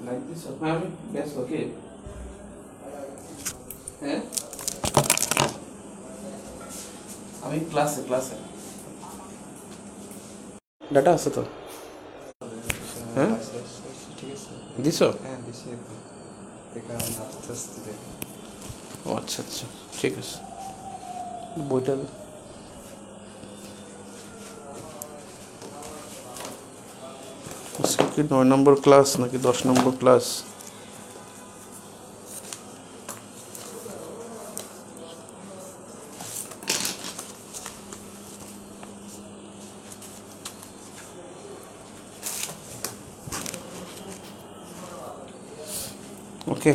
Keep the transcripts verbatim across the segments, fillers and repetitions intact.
Like this, হ্যাঁ আমি বেশ ওকে হ্যাঁ আমি ক্লাসে ক্লাসে ডাটা আছে তো হ্যাঁ ঠিক আছে দিছো হ্যাঁ দিছি দেখা আস্তে আস্তে দেখি ও আচ্ছা আচ্ছা ঠিক আছে বইটা দে। আজকে কি নয় নম্বর ক্লাস নাকি দশ নম্বর ক্লাস ওকে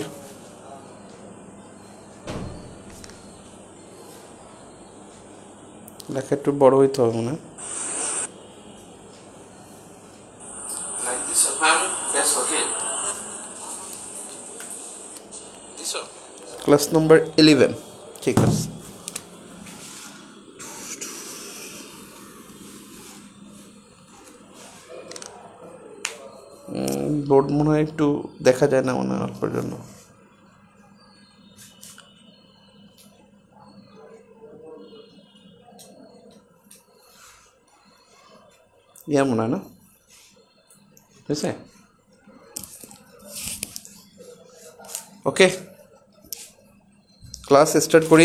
লেখা একটু বড় হইতে হবে মনে হয় ক্লাস নম্বর ইলেভেন ঠিক আছে বোর্ড মনে হয় একটু দেখা যায় না মনে হয় অল্পের জন্য ইয়া মনে হয় না হয়েছে ওকে ক্লাস স্টার্ট করি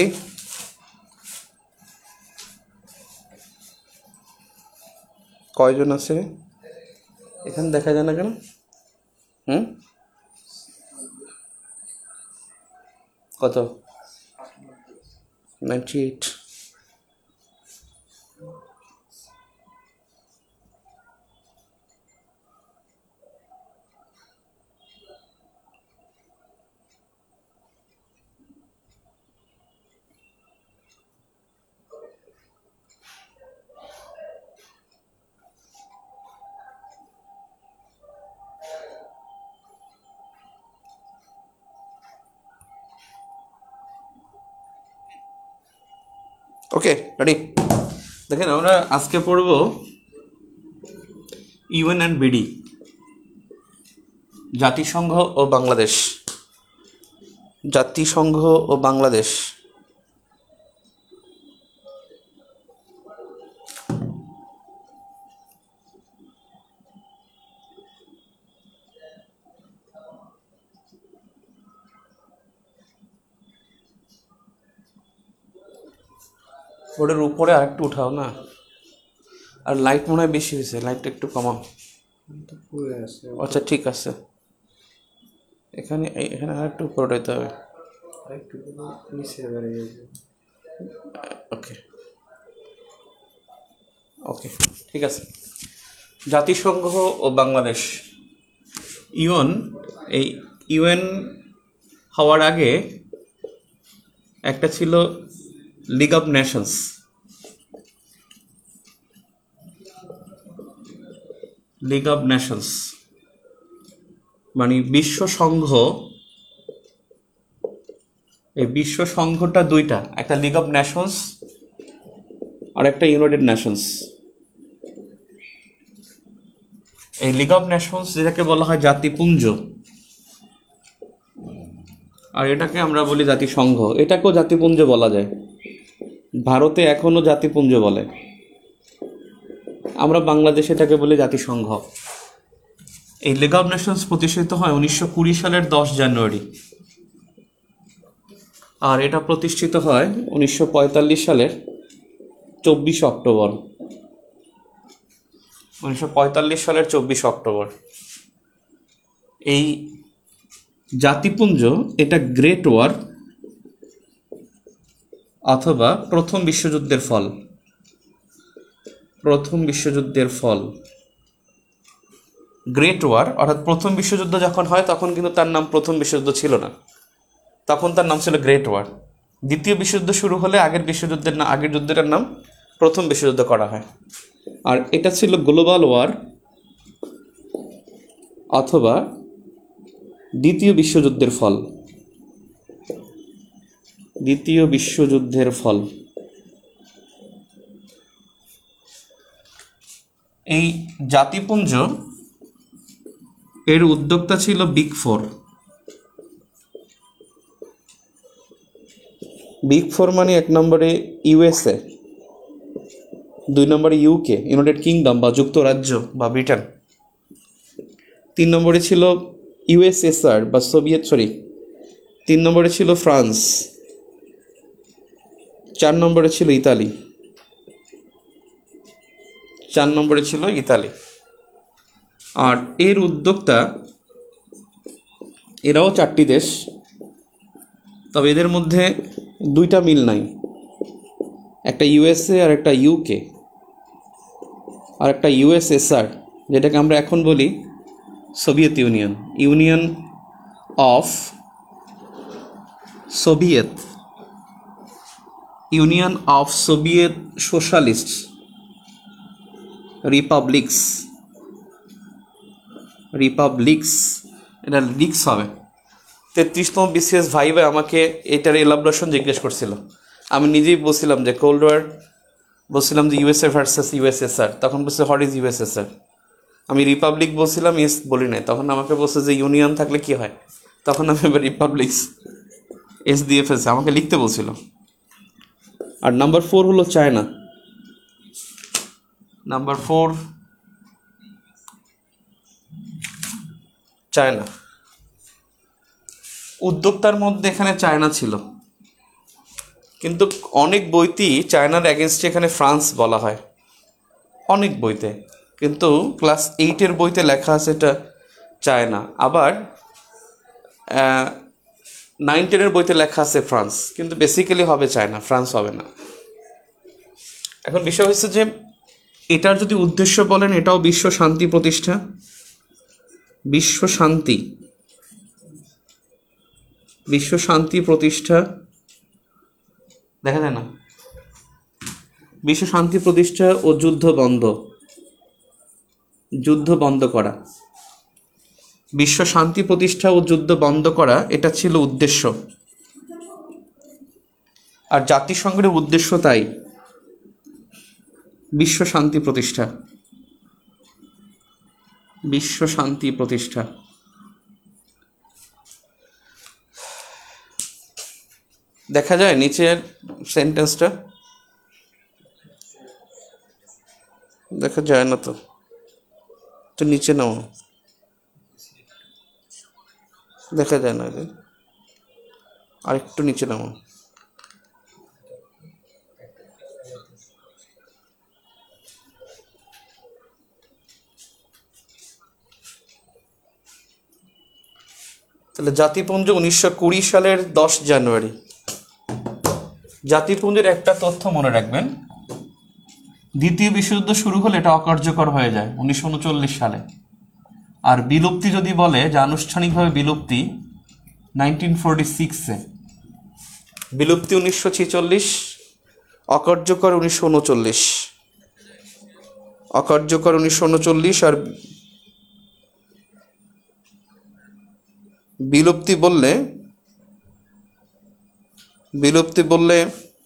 কয়জন আছে এখানে দেখা যায় না কেন হুম কত নাইনটি এইট ওকে রেডি দেখেন আমরা আজকে পড়ব ইউএন অ্যান্ড বিডি জাতিসংঘ ও বাংলাদেশ জাতিসংঘ ও বাংলাদেশ বোর্ডের উপরে আর একটু উঠাও না আর লাইট মনে হয় বেশি হয়েছে লাইটটা একটু কমাও তো পুরো আছে আচ্ছা ঠিক আছে এখানে এখানে আর একটু উপরে উঠাইতে হবে একটু নিচে বেড়ে গেছে ওকে ওকে ঠিক আছে জাতিসংঘ ও বাংলাদেশ ইউএন এই ইউএন হওয়ার আগে একটা ছিল League of Nations League of Nations মানে বিশ্ব সংঘ এই বিশ্ব সংঘটা দুইটা একটা লিগ অফ নেশনস আর একটা ইউনাইটেড নেশনস এই লিগ অফ নেশনস যেটাকে বলা হয় জাতিপুঞ্জ আর এটাকে আমরা বলি জাতিসংঘ এটাকেও জাতিপুঞ্জ বলা যায় ভারতে এখনো জাতিপুঞ্জ বলে আমরা বাংলাদেশে এটাকে বলি জাতিসংঘ এই লিগ অফ নেশনস প্রতিষ্ঠিত হয় উনিশশো কুড়ি সালের দশ জানুয়ারি আর এটা প্রতিষ্ঠিত হয় উনিশশো পঁয়তাল্লিশ সালের চব্বিশ অক্টোবর উনিশশো পঁয়তাল্লিশ সালের চব্বিশ অক্টোবর এই জাতিপুঞ্জ এটা গ্রেট ওয়ার অথবা প্রথম বিশ্বযুদ্ধের ফল প্রথম বিশ্বযুদ্ধের ফল গ্রেট ওয়ার অর্থাৎ প্রথম বিশ্বযুদ্ধ যখন হয় তখন কিন্তু তার নাম প্রথম বিশ্বযুদ্ধ ছিল না তখন তার নাম ছিল গ্রেট ওয়ার দ্বিতীয় বিশ্বযুদ্ধ শুরু হলে আগের বিশ্বযুদ্ধের না আগের যুদ্ধটার নাম প্রথম বিশ্বযুদ্ধ করা হয় আর এটা ছিল গ্লোবাল ওয়ার অথবা দ্বিতীয় বিশ্বযুদ্ধের ফল দ্বিতীয় বিশ্বযুদ্ধের ফল এই জাতিপুঞ্জ এর উদ্যোক্তা ছিল বিগ ফোর। বিগ ফোর মানে এক নম্বরে ইউএসএ, দুই নম্বরে ইউকে ইউনাইটেড কিংডম বা যুক্তরাজ্য বা ব্রিটেন, তিন নম্বরে ছিল ইউএসএসআর বা সোভিয়েত সরি তিন নম্বরে ছিল ফ্রান্স, চার নম্বরে ছিল ইতালি চার নম্বরে ছিল ইতালি আর এর উদ্যোক্তা এরাও চারটি দেশ, তবে এদের মধ্যে দুইটা মিল নাই, একটা ইউএসএ আর একটা ইউকে আর একটা ইউএসএসআর, যেটাকে আমরা এখন বলি Soviet Union, Union of Soviet Union of Soviet Socialist Republics Republics এটা লিক্স হবে। তেত্রিশতম বিসিএস ভাইবে আমাকে এটার এলাবরেশন জিজ্ঞেস করছিল, আমি নিজেই বলছিলাম যে কোল্ড ওয়ার, বলছিলাম যে ইউএসএ ভার্সেস ইউএসএসআর, তখন বলছে হোয়াট ইজ ইউএসএসআর, আমি রিপাবলিক বলছিলাম, ইয়েস বলি নাই, তখন আমাকে বলছে যে ইউনিয়ন থাকলে কি হয়, তখন আমি এবার রিপাবলিক্স এস দিয়ে ফেলছে, আমাকে লিখতে বলছিল। আর নাম্বার ফোর হলো চায়না। নাম্বার ফোর চায়না, উদ্যোক্তার মধ্যে এখানে চায়না ছিল, কিন্তু অনেক বইতেই চায়নার অ্যাগেনস্টে এখানে ফ্রান্স বলা হয়, অনেক বইতে, কিন্তু ক্লাস এইটের বইতে লেখা আছে এটা চায়না, আবার নাইন টেনের বইতে লেখা আছে ফ্রান্স, কিন্তু বেসিক্যালি হবে চায়না, ফ্রান্স হবে না। এখন বিষয় হচ্ছে যে এটার যদি উদ্দেশ্য বলেন, এটাও বিশ্ব শান্তি প্রতিষ্ঠা, বিশ্ব শান্তি বিশ্ব শান্তি প্রতিষ্ঠা দেখা যায় না, বিশ্ব শান্তি প্রতিষ্ঠা ও যুদ্ধ বন্ধ যুদ্ধ বন্ধ করা বিশ্ব শান্তি প্রতিষ্ঠা ও যুদ্ধ বন্ধ করা, এটা ছিল উদ্দেশ্য। আর জাতিসংঘের উদ্দেশ্য তাই, বিশ্ব শান্তি প্রতিষ্ঠা বিশ্ব শান্তি প্রতিষ্ঠা দেখা যায় নিচের সেন্টেন্সটা, দেখা যায় না তো, তো নিচে নাও, দেখা যায় না, আর একটু নিচে নাও। তাহলে জাতিপুঞ্জ উনিশশো কুড়ি সালের দশ জানুয়ারি। জাতিপুঞ্জের একটা তথ্য মনে রাখবেন, দ্বিতীয় বিশ্বযুদ্ধ শুরু হলে এটা অকার্যকর হয়ে যায় উনিশশো উনচল্লিশ সালে, আর বিলুপ্তি যদি বলে যে আনুষ্ঠানিকভাবে বিলুপ্তি নাইনটিন ফোরটি সিক্সে, বিলুপ্তি উনিশশো ছেচল্লিশ, অকার্যকর উনিশশো উনচল্লিশ অকার্যকর উনিশশো উনচল্লিশ আর বিলুপ্তি বললে বিলুপ্তি বললে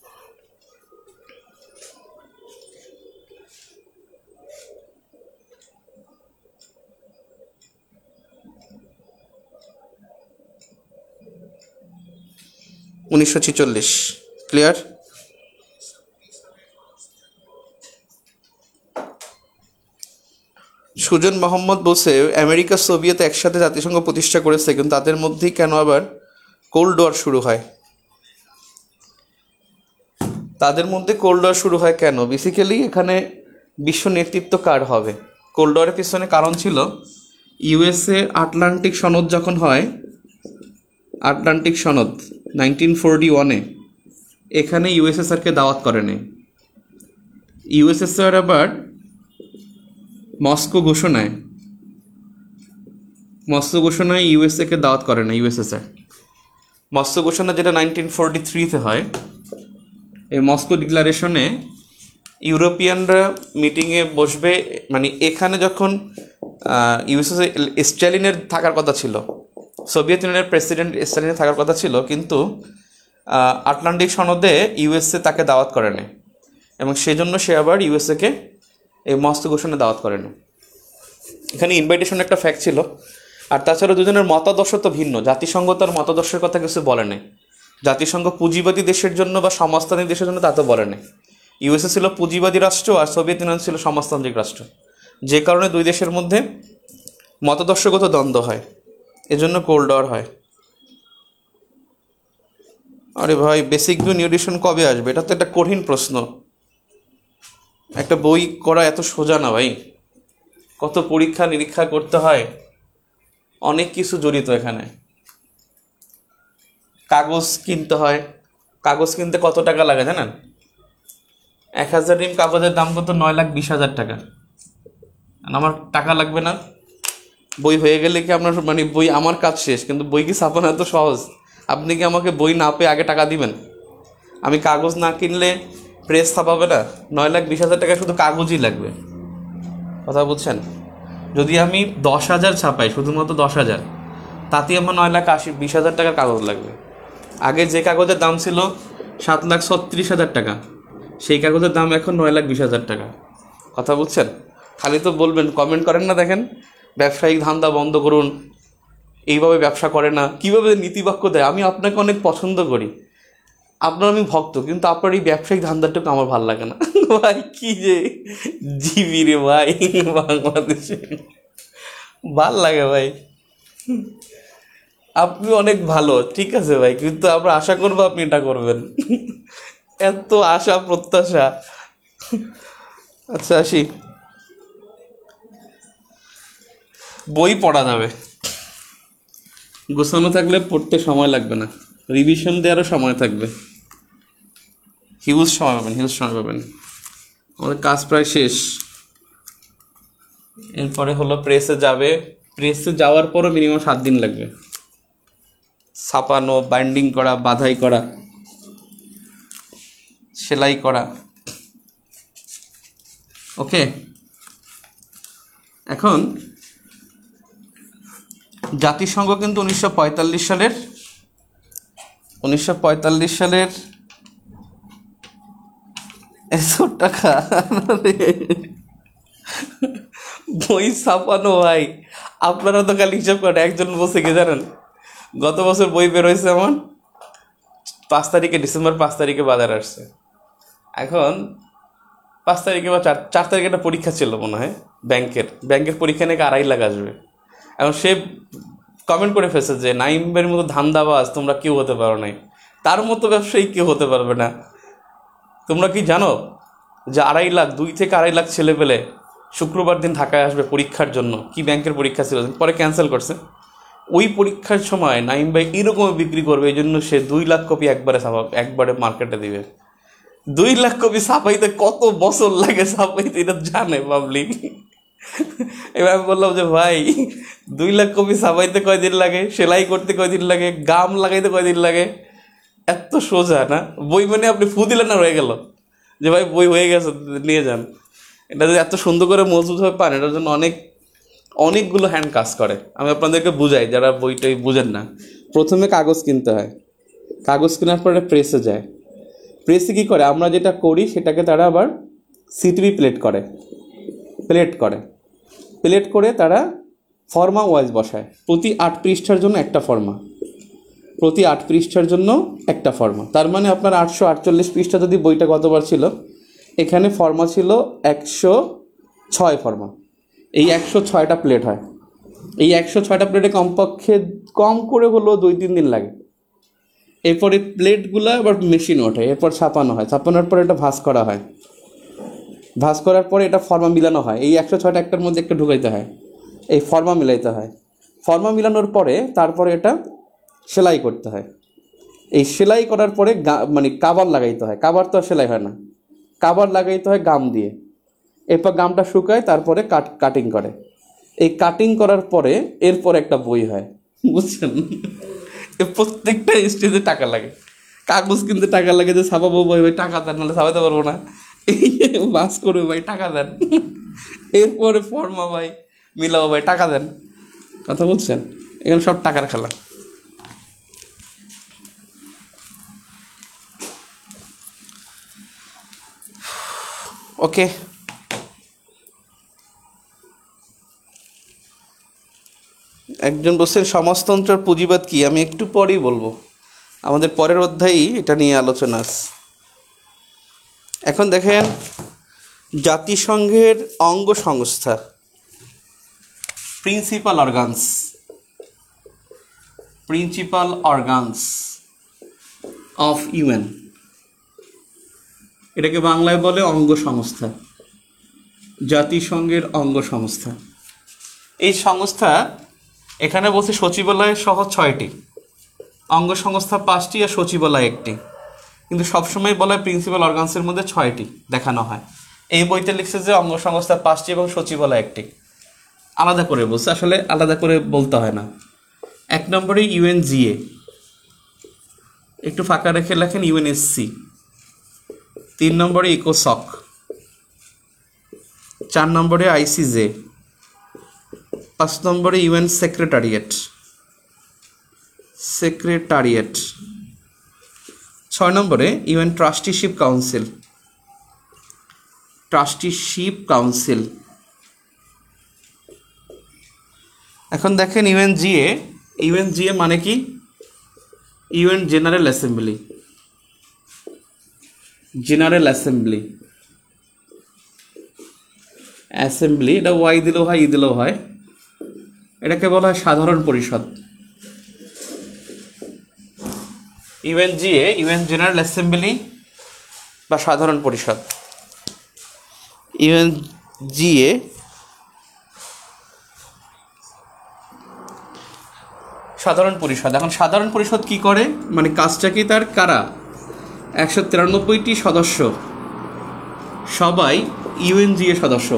উনিশশো ছেচল্লিশ। ক্লিয়ার? সুজন মোহাম্মদ বলছে আমেরিকা সোভিয়েত একসাথে জাতিসংঘ প্রতিষ্ঠা করেছে, কিন্তু তাদের মধ্যেই কেন আবার কোল্ড ওয়ার শুরু হয়? তাদের মধ্যে কোল্ড ওয়ার শুরু হয় কেন? বেসিক্যালি এখানে বিশ্ব নেতৃত্ব কার হবে? কোল্ড ওয়ারের পিছনে কারণ ছিল ইউএসএ আটলান্টিক সনদ যখন হয়, আটলান্টিক সনদ নাইনটিন ফোরটি ওয়ানে, এখানে ইউএসএসআরকে দাওয়াত করে নেই। ইউএসএসআর আবার মস্কো ঘোষণায় মস্কো ঘোষণায় ইউএসএকে দাওয়াত করে না ইউএসএসআর। মস্কো ঘোষণা যেটা নাইনটিন ফোরটি থ্রিতে হয়, এই মস্কো ডিক্লারেশনে ইউরোপিয়ানরা মিটিংয়ে বসবে, মানে এখানে যখন ইউএসএস স্ট্যালিনের থাকার কথা ছিল, সোভিয়েত ইউনিয়নের প্রেসিডেন্ট স্ট্যালিনের থাকার কথা ছিল, কিন্তু আটলান্টিক সনদে ইউএসএ তাকে দাওয়াত করে না, এবং সেজন্য সে আবার ইউএসএকে এই মস্কো ঘোষণা দাওয়াত করে না। এখানে ইনভাইটেশন একটা ফ্যাক্ট ছিল, আর তাছাড়া দুজনের মতাদর্শ তো ভিন্ন। জাতিসংঘ তার মতাদর্শের কথা কিছু বলে নাই। জাতিসংঘ পুঁজিবাদী দেশের জন্য বা সমাজতান্ত্রিক দেশের জন্য তা তো বলে নাই। ইউএসএ ছিল পুঁজিবাদী রাষ্ট্র আর সোভিয়েত ইউনিয়ন ছিল সমাজতান্ত্রিক রাষ্ট্র, যে কারণে দুই দেশের মধ্যে মতাদর্শগত দ্বন্দ্ব হয়, এজন্য কোল্ড ওয়ার হয়। আরে ভাই, বেসিক ভিউ নিউট্রিশন কবে আসবে? এটা তো একটা কঠিন প্রশ্ন। একটা বই করা এত সোজা না ভাই, কত পরীক্ষা নিরীক্ষা করতে হয়, অনেক কিছু জড়িত এখানে। কাগজ কিনতে হয়, কাগজ কিনতে কত টাকা লাগে জানেন? এক হাজার রিম কাগজের দাম কত? নয় লাখ বিশ হাজার টাকা। আর আমার টাকা লাগবে না? বই হয়ে গেলে কি আপনার মানে বই আমার কাজ শেষ, কিন্তু বই কি ছাপানো এত সহজ? আপনি কি আমাকে বই না পেয়ে আগে টাকা দিবেন? আমি কাগজ না কিনলে প্রেস ছাপাবে না? নয় লাখ বিশ হাজার টাকা শুধু কাগজই লাগবে, কথা বুঝছেন? যদি আমি দশ হাজার ছাপাই, শুধুমাত্র দশ হাজার, তাতে আমার নয় লাখ আশি বিশ হাজার টাকার কাগজ লাগবে। আগে যে কাগজের দাম ছিল সাত লাখ ছত্রিশ হাজার টাকা, সেই কাগজের দাম এখন নয় লাখ বিশ হাজার টাকা, কথা বুঝছেন? খালি তো বলবেন, কমেন্ট করেন না দেখেন, ব্যবসায়িক ধান্দা বন্ধ করুন, এইভাবে ব্যবসা করে না, কীভাবে নীতিবাক্য দেয়। আমি আপনাকে অনেক পছন্দ করি, আপনার আমি ভক্ত, কিন্তু আপনার এই ব্যবসায়িক ধান্দাটুকু আমার ভালো লাগে না। ভাই কি যে জিবি রে ভাই, বাংলাদেশে ভাল লাগে ভাই। আপনি অনেক ভালো, ঠিক আছে ভাই, কিন্তু আমরা আশা করবো আপনি এটা করবেন। এত আশা প্রত্যাশা। আচ্ছা আসি, বই পড়া যাবে, গোছানো থাকলে পড়তে সময় লাগবে না, রিভিশন দেওয়ারও সময় থাকবে, হিউজ সময় পাবেন, হিউজ সময় পাবেন। আমাদের কাজ প্রায় শেষ। এরপরে হলো প্রেসে যাবে, প্রেসে যাওয়ার পরও মিনিমাম সাত দিন লাগবে, ছাপানো, বাইন্ডিং করা, বাধাই করা, সেলাই করা। ওকে, এখন জাতিসংঘ কিন্তু উনিশশো পঁয়তাল্লিশ সালের উনিশশো পঁয়তাল্লিশ সালের এত টাকা বই ছাপানো ভাই, আপনারা তো খালি হিসাব করেন একজন বসে গিয়ে জানেন। গত বছর বই বের হয়েছে আমার পাঁচ তারিখে, ডিসেম্বর পাঁচ তারিখে বাজার আসছে। এখন পাঁচ তারিখে বা চার চার তারিখে একটা পরীক্ষা ছিল মনে হয় ব্যাংকের, ব্যাংকের পরীক্ষা নাকি আড়াই লাখ আসবে। এখন সে কমেন্ট করে ফেলছে যে নাইমের মতো ধান্দাবাজ তোমরা কেউ হতে পারো নাই, তার মতো ব্যবসায়ী কেউ হতে পারবে না। তোমরা কি জানো যে আড়াই লাখ দুই থেকে আড়াই লাখ ছেলে পেলে শুক্রবার দিন ঢাকায় আসবে পরীক্ষার জন্য? কি ব্যাংকের পরীক্ষা ছিল, পরে ক্যান্সেল করছে। ওই পরীক্ষার সময় নাইম ভাই এরকম বিক্রি করবে, এই জন্য সে দুই লাখ কপি একবারে ছাপা একবারে মার্কেটে দিবে। দুই লাখ কপি ছাপাইতে কত বছর লাগে ছাপাইতে, এটা জানে পাবলিক। এবার আমি বললাম যে ভাই, দুই লাখ কপি ছাপাইতে কয়দিন লাগে, সেলাই করতে কয়দিন লাগে, গাম লাগাইতে কয়দিন লাগে? এত সোজা না? বই মানে আপনি ফু দিলেন না হয়ে গেল, যে ভাই বই হয়ে গেছে নিয়ে যান। এটা যদি এত সুন্দর করে মজবুতভাবে পান, এটার জন্য অনেক অনেকগুলো হ্যান্ড কাজ করে। আমি আপনাদেরকে বুঝাই যারা বইটাই বুঝেন না। প্রথমে কাগজ কিনতে হয়, কাগজ কেনার পরে প্রেসে যায়, প্রেসে কী করে, আমরা যেটা করি সেটাকে তারা আবার সিটিভি প্লেট করে, প্লেট করে প্লেট করে তারা ফর্মা ওয়াইজ বসায়। প্রতি আট পৃষ্ঠার জন্য একটা ফর্মা, প্রতি আট পৃষ্ঠার জন্য একটা ফর্মা। তার মানে আপনার আটশো আটচল্লিশ পৃষ্ঠা যদি বইটা গতবার ছিল, এখানে ফর্মা ছিল একশো ছয় ফর্মা। এই একশো ছয়টা প্লেট হয়। এই একশো ছয়টা প্লেটে কমপক্ষে কম করে হলেও দুই তিন দিন লাগে। এরপর এই প্লেটগুলো আবার মেশিন ওঠে, এরপর ছাপানো হয়, ছাপানোর পর এটা ভাঁজ করা হয়, ভাঁজ করার পরে এটা ফর্মা মিলানো হয়। এই একশো ছয়টা একটার মধ্যে একটা ঢুকাইতে হয়, এই ফর্মা মিলাইতে হয়। ফর্মা মিলানোর পরে তারপরে এটা সেলাই করতে হয়। এই সেলাই করার পরে গা মানে কাবার লাগাইতে হয়, কাবার তো আর সেলাই হয় না, কাবার লাগাইতে হয় গাম দিয়ে। এরপর গামটা শুকায়, তারপরে কাট কাটিং করে। এই কাটিং করার পরে এরপর একটা বই হয়, বুঝছেন? এ প্রত্যেকটা স্টেজে টাকা লাগে, কাগজ কিনতে টাকা লাগে, যে ছাপাবো বই ভাই টাকা দেন, নাহলে ছাপাতে পারবো না, এই বাস করবে ভাই টাকা দেন, এরপরে ফর্মা ভাই মিলাও ভাই টাকা দেন, কথা বলছেন? এখানে সব টাকার খেলা। ওকে, একজন বলছেন সমাজতন্ত্রের পুঁজিবাদ কি, আমি একটু পরেই বলবো, আমাদের পরের অধ্যায়েই এটা নিয়ে আলোচনা আছে। এখন দেখেন জাতিসংঘের অঙ্গ সংস্থা, principal organs, principal organs of UN, এটাকে বাংলায় বলে অঙ্গ সংস্থা, জাতিসংঘের অঙ্গ সংস্থা। এই সংস্থা এখানে বলছে সচিবালয় সহ ছয়টি, অঙ্গ সংস্থা পাঁচটি আর সচিবালয় একটি, কিন্তু সবসময় বলা হয় প্রিন্সিপাল অর্গানসের মধ্যে ছয়টি দেখানো হয়। এই বইতে লিখছে যে অঙ্গ সংস্থা পাঁচটি এবং সচিবালয় একটি, আলাদা করে বলছে, আসলে আলাদা করে বলতে হয় না। এক নম্বরে ইউএনজিএ, একটু ফাঁকা রেখে লেখেন ইউএনএসসি। তিন নম্বরে ইকোসক, চার নম্বরে আইসিজে, পাঁচ নম্বরে ইউএন সেক্রেটারিয়েট, সেক্রেটারিয়েট ছয় নম্বরে UN trusteeship council, trusteeship council. এখন দেখেন ইউএনজিএ, ইউএনজিএ মানে কি? UN general assembly, general assembly, assembly এটা ওয়াই দিলেও হয় ই দিলেও হয়, এটাকে বলা হয় সাধারণ পরিষদ। ইউএনজিএ, ইউএন জেনারেল অ্যাসেম্বলি বা সাধারণ পরিষদ। ইউএনজিএ সাধারণ পরিষদ। এখন সাধারণ পরিষদ কি করে, মানে কাজটা কি তার? কারা? একশো তিরানব্বইটি সদস্য, সবাই ইউএনজিএ সদস্য।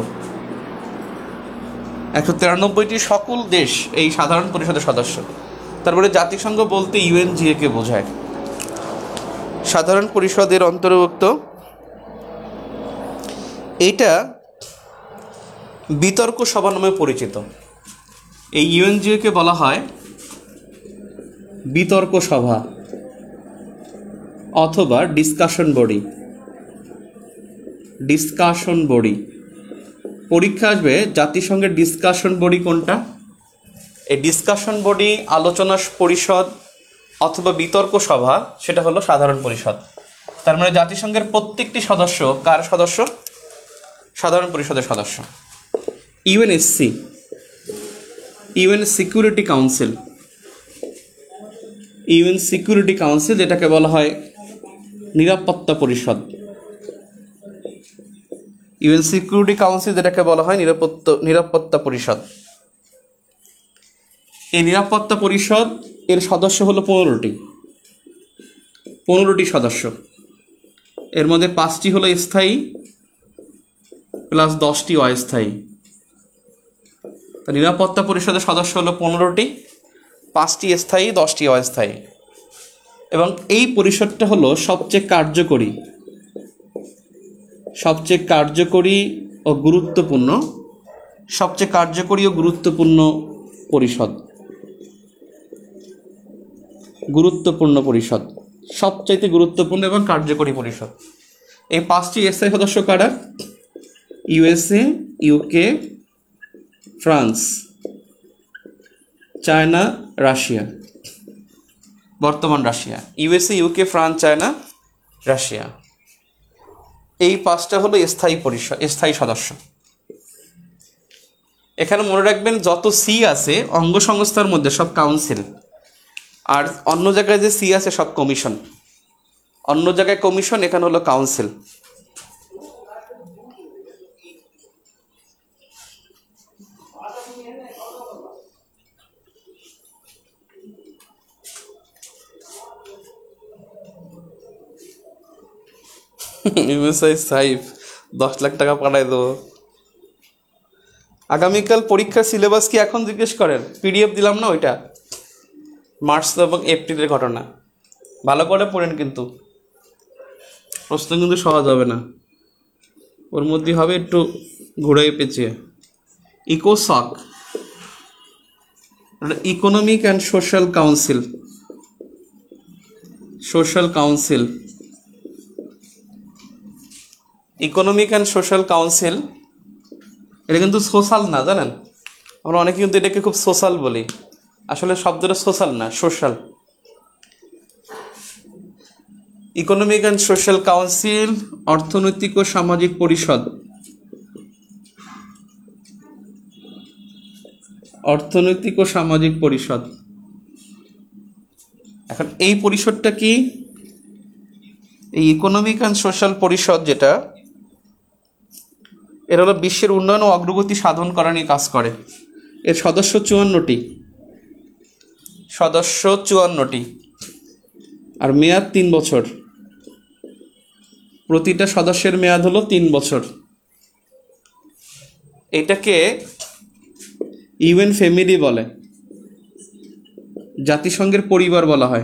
একশো তিরানব্বইটি সকল দেশ এই সাধারণ পরিষদের সদস্য। তারপরে জাতিসংঘ বলতে ইউএনজিএ কে বোঝায়। সাধারণ পরিষদের অন্তর্ভুক্ত। এইটা বিতর্ক সভা নামে পরিচিত। এই ইউএনজিএ কে বলা হয় বিতর্ক সভা অথবা ডিসকাশন বডি, ডিসকাশন বডি। পরীক্ষা আসবে জাতিসংঘের ডিসকাশন বডি কোনটা? এই ডিসকাশন বডি, আলোচনা পরিষদ অথবা বিতর্ক সভা, সেটা হলো সাধারণ পরিষদ। তার মানে জাতিসংঘের প্রত্যেকটি সদস্য কার সদস্য? সাধারণ পরিষদের সদস্য। UNSC, UN security council, UN security council, যেটাকে বলা হয় নিরাপত্তা পরিষদ। ইউএন সিকিউরিটি কাউন্সিল যেটাকে বলা হয় নিরাপত্তা নিরাপত্তা পরিষদ। এই নিরাপত্তা পরিষদ এর সদস্য হলো পনেরোটি, পনেরোটি সদস্য। এর মধ্যে পাঁচটি হলো স্থায়ী প্লাস দশটি অস্থায়ী। তা নিরাপত্তা পরিষদের সদস্য হলো পনেরোটি, পাঁচটি স্থায়ী, দশটি অস্থায়ী। এবং এই পরিষদটা হলো সবচেয়ে কার্যকরী, সবচেয়ে কার্যকরী ও গুরুত্বপূর্ণ, সবচেয়ে কার্যকরী ও গুরুত্বপূর্ণ পরিষদ, গুরুত্বপূর্ণ পরিষদ, সবচাইতে গুরুত্বপূর্ণ এবং কার্যকরী পরিষদ। এই পাঁচটি স্থায়ী সদস্য কারা? USA, UK, France, China, Russia, বর্তমান Russia. USA, UK, France, China, Russia, এই পাঁচটা হলো স্থায়ী পরিষদ, স্থায়ী সদস্য। এখানে মনে রাখবেন যত সি আছে অঙ্গ সংস্থার মধ্যে সব কাউন্সিল, আর অন্য জায়গায় যে সি আছে সব কমিশন। অন্য জায়গায় কমিশন, এখানে হলো কাউন্সিল। ইউএসআই সাইফ দশ লাখ টাকা পাঠাই দেবো। আগামীকাল পরীক্ষার সিলেবাস কি এখন জিজ্ঞেস করেন? পিডিএফ দিলাম না ওইটা, মার্চ এবং এপ্রিলের ঘটনা। ভালো করে পড়েন, কিন্তু প্রশ্ন কিন্তু সহজ হবে না, ওর মধ্যে হবে একটু ঘুরাই পেঁচিয়ে। ইকোসক, economic and social council, social council, economic and social council. এটা কিন্তু সোশ্যাল না, জানেন? আমরা অনেকে কিন্তু এটাকে খুব সোশ্যাল বলি। আসলে শব্দটা সোশ্যাল না, social. Economic and social council, অর্থনৈতিক ও সামাজিক পরিষদ। অর্থনৈতিক ও সামাজিক পরিষদ। এখন এই পরিষদটা কি? এই ইকোনমিক অ্যান্ড সোশ্যাল পরিষদ যেটা, এর হলো বিশ্বের উন্নয়ন ও অগ্রগতি সাধন করা নিয়ে কাজ করে। এর সদস্য চুয়ান্নটি, সদস্য চুয়ান্নটি, আর মেয়াদ তিন বছর। প্রতিটা সদস্যের মেয়াদ হলো তিন বছর। এটাকে ইউএন ফ্যামিলি বলে, জাতিসংঘের পরিবার বলা হয়।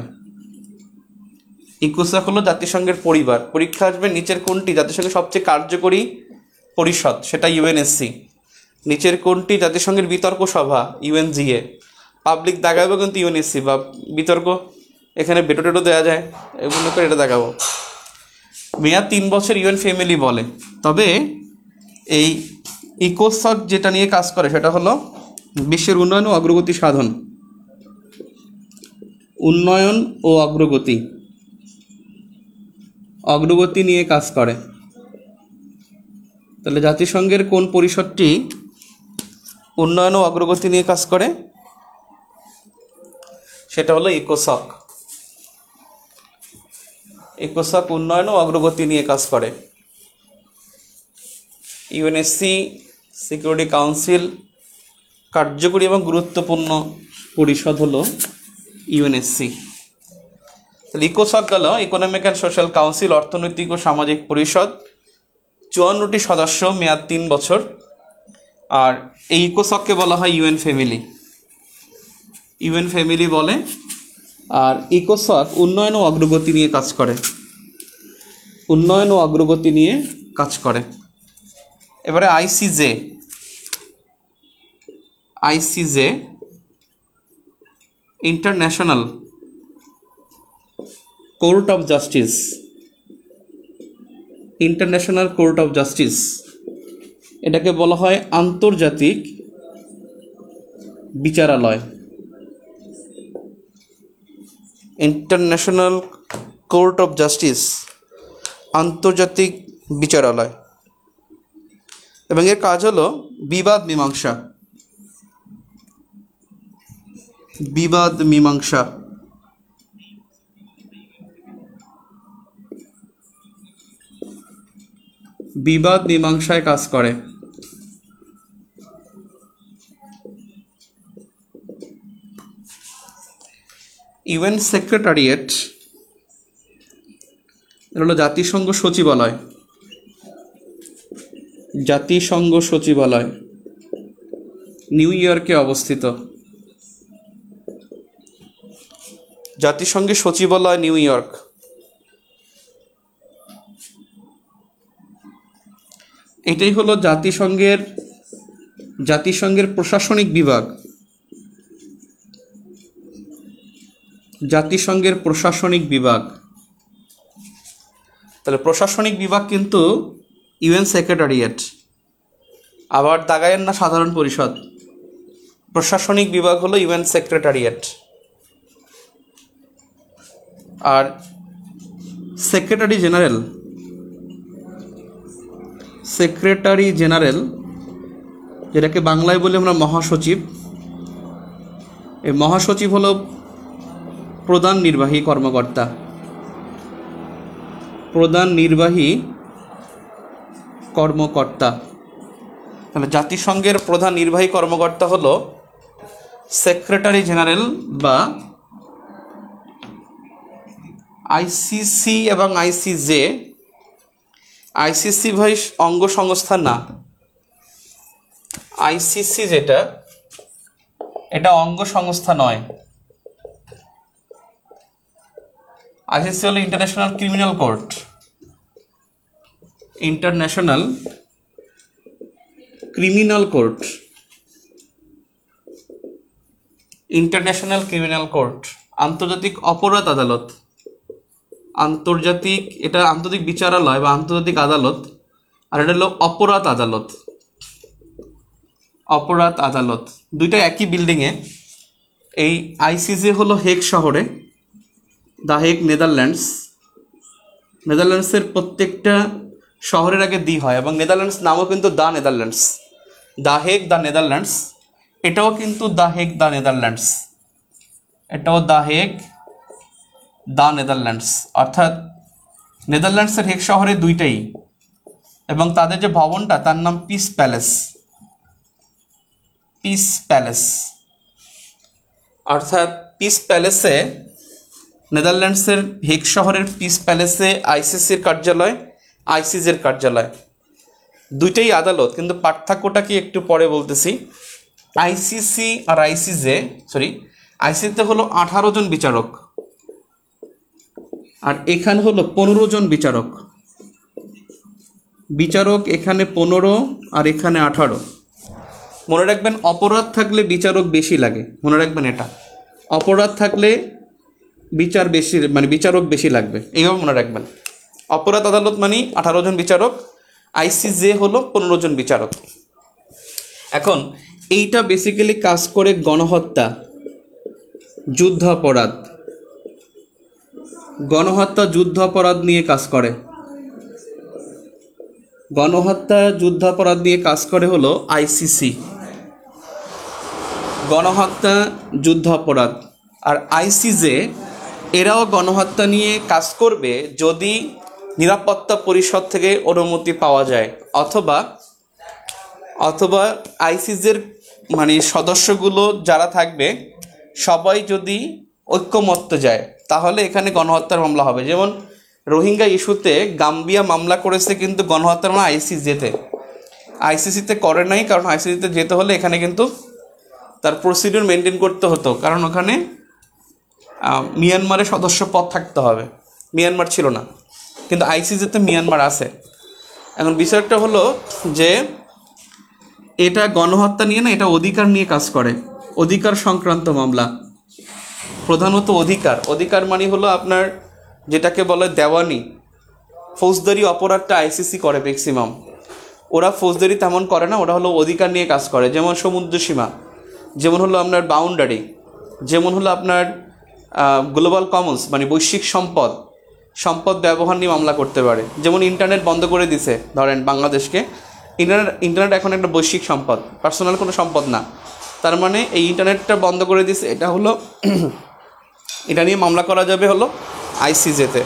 ইকোসক হলো জাতিসংঘের পরিবার। পরীক্ষা আসবে নিচের কোনটি জাতিসংঘের সবচেয়ে কার্যকরী পরিষদ, সেটা ইউএনএসসি। নিচের কোনটি জাতিসংঘের বিতর্ক সভা, ইউএনজিএ। পাবলিক দেখাবো কিন্তু ইউএনএসসি বা বিতর্ক, এখানে বেটো টেটো দেওয়া যায়, এগুলো করে এটা দেখাবো। মেয়াদ তিন বছর ইউএন ফ্যামিলি বলে। তবে এই ইকোসক যেটা নিয়ে কাজ করে সেটা হলো বিশ্বের উন্নয়ন ও অগ্রগতি সাধন। উন্নয়ন ও অগ্রগতি, অগ্রগতি নিয়ে কাজ করে। তাহলে জাতিসংঘের কোন পরিষদটি উন্নয়ন ও অগ্রগতি নিয়ে কাজ করে? সেটা হলো ইকোসক। ইকোসক উন্নয়ন ও অগ্রগতি নিয়ে কাজ করে। ইউএনএসসি সিকিউরিটি কাউন্সিল কার্যকরী এবং গুরুত্বপূর্ণ পরিষদ হলো ইউএনএসসি। তাহলে ইকোসক গেল ইকোনমিক অ্যান্ড সোশ্যাল কাউন্সিল, অর্থনৈতিক ও সামাজিক পরিষদ, চুয়ান্নটি সদস্য, মেয়াদ তিন বছর। আর এই ইকোসককে বলা হয় ইউএন ফ্যামিলি, ইউএন ফ্যামিলি বলে। আর ইকোসক উন্নয়ন ও অগ্রগতি নিয়ে কাজ করে, উন্নয়ন ও অগ্রগতি নিয়ে কাজ করে। এবারে ICJ, ICJ international court of justice, international court of justice, এটাকে বলা হয় আন্তর্জাতিক বিচারালয়। ইন্টারন্যাশনাল কোর্ট অফ জাস্টিস, আন্তর্জাতিক বিচারালয়। এবং এর কাজ হলো বিবাদ মীমাংসা, বিবাদ মীমাংসা। বিবাদ মীমাংসায় কাজ করে। ইউএন সেক্রেটারিয়েট হলো জাতিসংঘ সচিবালয়, জাতিসংঘ সচিবালয় নিউ ইয়র্কে অবস্থিত। জাতিসংঘের সচিবালয় নিউ ইয়র্ক। এটাই হলো জাতিসংঘের জাতিসংঘের প্রশাসনিক বিভাগ, জাতিসংঘের প্রশাসনিক বিভাগ। তাহলে প্রশাসনিক বিভাগ কিন্তু ইউএন সেক্রেটারিয়েট, আবার দাগায়েন না সাধারণ পরিষদ। প্রশাসনিক বিভাগ হলো ইউএন সেক্রেটারিয়েট। আর সেক্রেটারি জেনারেল, সেক্রেটারি জেনারেল যেটাকে বাংলায় বলি আমরা মহাসচিব, এই মহাসচিব হলো প্রধান নির্বাহী কর্মকর্তা, প্রধান নির্বাহী কর্মকর্তা। তাহলে জাতিসংঘের প্রধান নির্বাহী কর্মকর্তা হলো সেক্রেটারি জেনারেল বা আইসিসি এবং আইসিজে। আইসিসি ভাই অঙ্গ সংস্থা না, আইসিসি যেটা এটা অঙ্গ সংস্থা নয়। আইসিসি হলো international criminal court, international criminal court, international criminal court, আন্তর্জাতিক অপরাধ আদালত। আন্তর্জাতিক, এটা আন্তর্জাতিক বিচারালয় বা আন্তর্জাতিক আদালত, আর এটা হলো অপরাধ আদালত, অপরাধ আদালত। দুইটা একই বিল্ডিংয়ে, এই আইসিজে হলো হেগ শহরে, দ্য হেগ নেদারল্যান্ডস। নেদারল্যান্ডসের প্রত্যেকটা শহরের আগে দি হয়, এবং নেদারল্যান্ডস নামও কিন্তু the Netherlands, the Hague the Netherlands. এটাও কিন্তু দ্য হেগ দ্য নেদারল্যান্ডস, এটাও দ্য হেগ দ্য নেদারল্যান্ডস, অর্থাৎ নেদারল্যান্ডসের হেগ শহরে দুইটাই। এবং তাদের যে ভবনটা তার নাম পিস প্যালেস, পিস প্যালেস। অর্থাৎ পিস প্যালেসে, নেদারল্যান্ডসের হেগ শহরের পিস প্যালেসে আইসিসির কার্যালয়, আইসিজের কার্যালয়, দুইটাই আদালত, কিন্তু পার্থক্যটা কি একটু পরে বলতেছি। আইসিসি আর আইসিজে, সরি আইসিসিতে হলো আঠারো জন বিচারক, আর এখানে হলো পনেরো জন বিচারক। বিচারক এখানে পনেরো আর এখানে আঠারো। মনে রাখবেন অপরাধ থাকলে বিচারক বেশি লাগে, মনে রাখবেন এটা, অপরাধ থাকলে বিচার বেশি মানে বিচারক বেশি লাগবে, এইভাবে মনে রাখবেন। অপরাধ আদালত মানে আঠারো জন বিচারক, আইসিজে হলো পনেরো জন বিচারক। এখন এইটা বেসিক্যালি কাজ করে গণহত্যা, যুদ্ধাপরাধ, গণহত্যা যুদ্ধাপরাধ নিয়ে কাজ করে। গণহত্যা যুদ্ধাপরাধ নিয়ে কাজ করে হলো আইসিসি, গণহত্যা যুদ্ধাপরাধ। আর আইসিজে এরাও গণহত্যা নিয়ে কাজ করবে যদি নিরাপত্তা পরিষদ থেকে অনুমতি পাওয়া যায়, অথবা অথবা আইসিজের মানে সদস্যগুলো যারা থাকবে সবাই যদি ঐক্যমত্য যায়, তাহলে এখানে গণহত্যার মামলা হবে। যেমন রোহিঙ্গা ইস্যুতে গাম্বিয়া মামলা করেছে, কিন্তু গণহত্যার মামলা আইসিজেতে, আইসিসিতে করে নাই, কারণ আইসিসিতে যেতে হলে এখানে কিন্তু তার প্রসিডিউর মেনটেন করতে হতো, কারণ ওখানে মিয়ানমারের সদস্য পদ থাকতে হবে, মিয়ানমার ছিল না, কিন্তু আইসিজেতে মিয়ানমার আছে। এখন বিষয়টা হলো যে এটা গণহত্যা নিয়ে না, এটা অধিকার নিয়ে কাজ করে, অধিকার সংক্রান্ত মামলা, প্রধানত অধিকার। অধিকার মানে হলো আপনার যেটাকে বলে দেওয়ানি, ফৌজদারি অপরাধটা আইসিসি করে ম্যাক্সিমাম, ওরা ফৌজদারি তেমন করে না, ওরা হলো অধিকার নিয়ে কাজ করে। যেমন সমুদ্র সীমা, যেমন হলো আপনার বাউন্ডারি, যেমন হলো আপনার গ্লোবাল কমন্স মানে বৈশ্বিক সম্পদ, সম্পদ ব্যবহার নিয়ে মামলা করতে পারে। যেমন ইন্টারনেট বন্ধ করে দিছে ধরেন বাংলাদেশকে, ইন্টারনেট ইন্টারনেট এখন একটা বৈশ্বিক সম্পদ, পার্সোনাল কোনো সম্পদ না। তার মানে এই ইন্টারনেটটা বন্ধ করে দিছে, এটা হলো এটা নিয়ে মামলা করা যাবে হলো আইসিজেতে।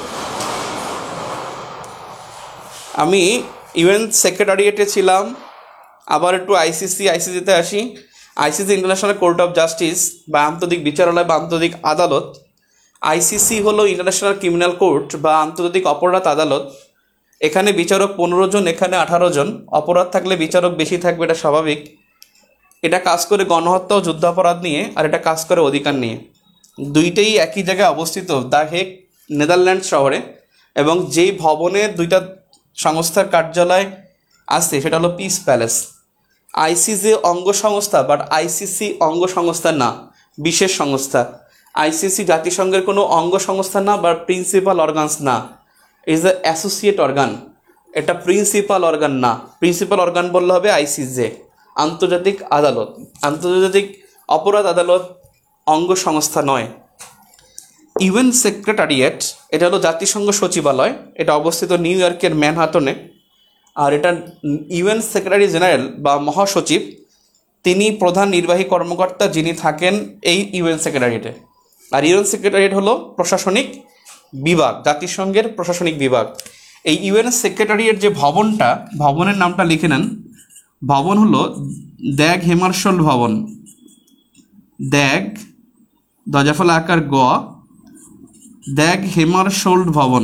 আমি ইউএন সেক্রেটারিয়েটে ছিলাম, আবার একটু আইসিসি আইসিজিতে আসি। ICC international court of justice বা আন্তর্জাতিক বিচারালয় বা আন্তর্জাতিক আদালত। আইসিসি হলো ইন্টারন্যাশনাল ক্রিমিনাল কোর্ট বা আন্তর্জাতিক অপরাধ আদালত। এখানে বিচারক পনেরো জন, এখানে আঠারো জন। অপরাধ থাকলে বিচারক বেশি থাকবে, এটা স্বাভাবিক। এটা কাজ করে গণহত্যা ও যুদ্ধাপরাধ নিয়ে, আর এটা কাজ করে অধিকার নিয়ে। দুইটাই একই জায়গায় অবস্থিত, দ্য হেগ নেদারল্যান্ড শহরে, এবং যেই ভবনে দুইটা সংস্থার কার্যালয় আছে সেটা হলো পিস প্যালেস। আইসিজে অঙ্গ সংস্থা, বাট আইসিসি অঙ্গ সংস্থা না, বিশেষ সংস্থা। আইসিসি জাতিসংঘের কোনো অঙ্গ সংস্থা না বা প্রিন্সিপাল অর্গানস না, ইজ এ অ্যাসোসিয়েট অর্গান। এটা প্রিন্সিপাল অর্গান না, প্রিন্সিপাল অর্গান বললে হবে আইসিজে, আন্তর্জাতিক আদালত, আন্তর্জাতিক অপরাধ আদালত অঙ্গ সংস্থা নয়। ইউএন সেক্রেটারিয়েট, এটা হলো জাতিসংঘ সচিবালয়, এটা অবস্থিত নিউ ইয়র্কের ম্যানহাটনে। আর এটা ইউএন সেক্রেটারি জেনারেল বা মহাসচিব, তিনি প্রধান নির্বাহী কর্মকর্তা, যিনি থাকেন এই ইউএন সেক্রেটারিয়েটে। আর ইউএন সেক্রেটারিয়েট হলো প্রশাসনিক বিভাগ, জাতিসংঘের প্রশাসনিক বিভাগ। এই ইউএন সেক্রেটারিয়েট যে ভবনটা, ভবনের নামটা লিখে নেন। ভবন হলো দ্যাগ হেমার্শল ভবন, দ্যাগ দজাফলা আকার গ, দ্যাগ হেমারশোল্ড ভবন,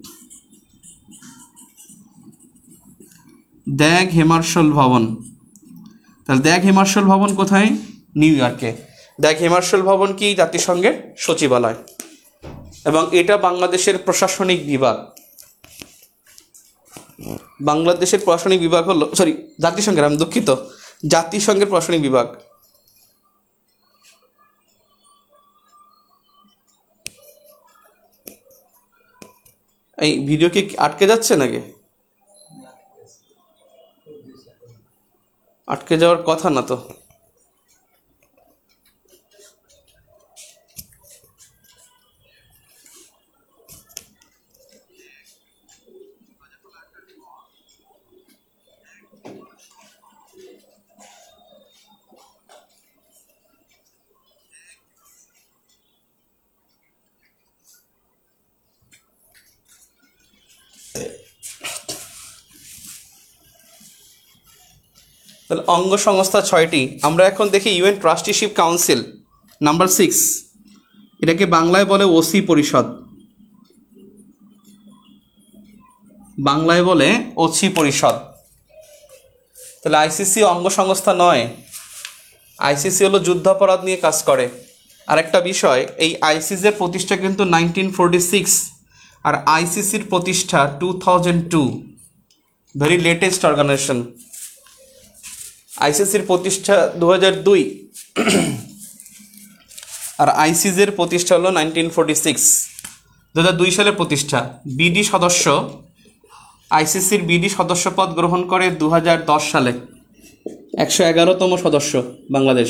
দ্যাগ হেমার্শল ভবন। তাহলে দ্যাগ হেমার্শল ভবন কোথায়? নিউ ইয়র্কে। দ্যাগ হেমার্শল ভবন কি? জাতিসংঘের সচিবালয়, এবং এটা বাংলাদেশের প্রশাসনিক বিভাগ। বাংলাদেশের প্রশাসনিক বিভাগ হলো, সরি জাতিসংঘের, আমি দুঃখিত, জাতিসংঘের প্রশাসনিক বিভাগ। এই ভিডিও কি আটকে যাচ্ছে নাকি? আটকে যাওয়ার কথা না তো। তাহলে অঙ্গ সংস্থা ছয়টি। আমরা এখন দেখি UN trusteeship council number six, এটাকে বাংলায় বলে ওসি পরিষদ, বাংলায় বলে ওসি পরিষদ। তাহলে আইসিসি অঙ্গ সংস্থা নয়, আইসিসি হলো যুদ্ধাপরাধ নিয়ে কাজ করে। আরেকটা বিষয়, এই আইসিসির প্রতিষ্ঠা কিন্তু নাইনটিন ফোরটি সিক্স আর আইসিসির প্রতিষ্ঠা two thousand two, very latest organization. আইসিসির প্রতিষ্ঠা দু হাজার দুই আর আইসিসির প্রতিষ্ঠা হলো নাইনটিন ফোরটি সিক্স, দু হাজার দুই সালের প্রতিষ্ঠা। বিডি সদস্য, আইসিসির বিডি সদস্য পদ গ্রহণ করে দু হাজার দশ সালে, একশো এগারোতম সদস্য বাংলাদেশ।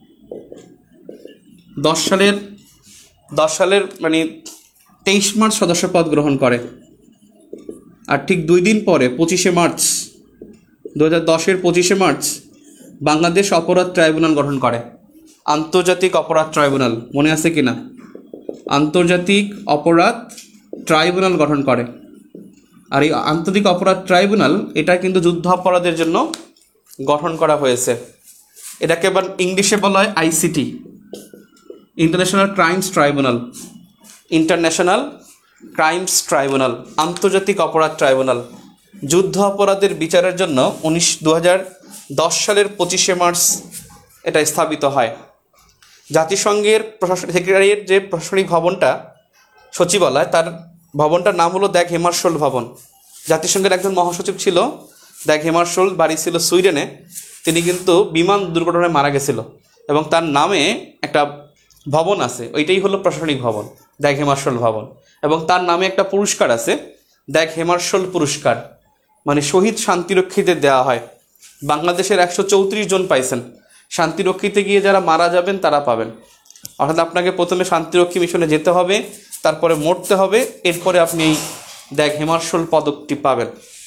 দশ সালের দশ সালের মানে তেইশ মার্চ সদস্য পদ গ্রহণ করে। আর ঠিক দুই দিন পরে পঁচিশে মার্চ দু হাজার দশের পঁচিশে মার্চ বাংলাদেশ অপরাধ ট্রাইব্যুনাল গঠন করে, আন্তর্জাতিক অপরাধ ট্রাইব্যুনাল, মনে আছে কি না? আন্তর্জাতিক অপরাধ ট্রাইব্যুনাল গঠন করে। আর এই আন্তর্জাতিক অপরাধ ট্রাইব্যুনাল এটা কিন্তু যুদ্ধ অপরাধের জন্য গঠন করা হয়েছে। এটাকে এবার ইংলিশে বলা হয় ICT, international crimes tribunal, international crimes tribunal, আন্তর্জাতিক অপরাধ ট্রাইব্যুনাল। যুদ্ধ অপরাধের বিচারের জন্য উনিশ দু হাজার দশ সালের পঁচিশে মার্চ এটা স্থাপিত হয়। জাতিসংঘের প্রশাসন সেক্রেটারিয়েট যে প্রশাসনিক ভবনটা সচিবালয়, তার ভবনটার নাম হলো দ্যাগ হেমারশোল্ড ভবন। জাতিসংঘের একজন মহাসচিব ছিল দ্যাগ হেমারশোল্ড, বাড়ি ছিল সুইডেনে। তিনি কিন্তু বিমান দুর্ঘটনায় মারা গেছিল এবং তার নামে একটা ভবন আছে, ওইটাই হলো প্রশাসনিক ভবন, দ্যাগ হেমারশোল্ড ভবন। এবং তার নামে একটা পুরস্কার আছে, দ্যাগ হেমারশোল্ড পুরস্কার, মানে শহীদ শান্তিরক্ষীদের দেওয়া হয়। বাংলাদেশের একশো চৌত্রিশ জন পাইছেন, শান্তিরক্ষীতে গিয়ে যারা মারা যাবেন তারা পাবেন। অর্থাৎ আপনাকে প্রথমে শান্তিরক্ষী মিশনে যেতে হবে, তারপরে মরতে হবে, এরপরে আপনি এই দ্যাগ হেমারশোল্ড পদকটি পাবেন।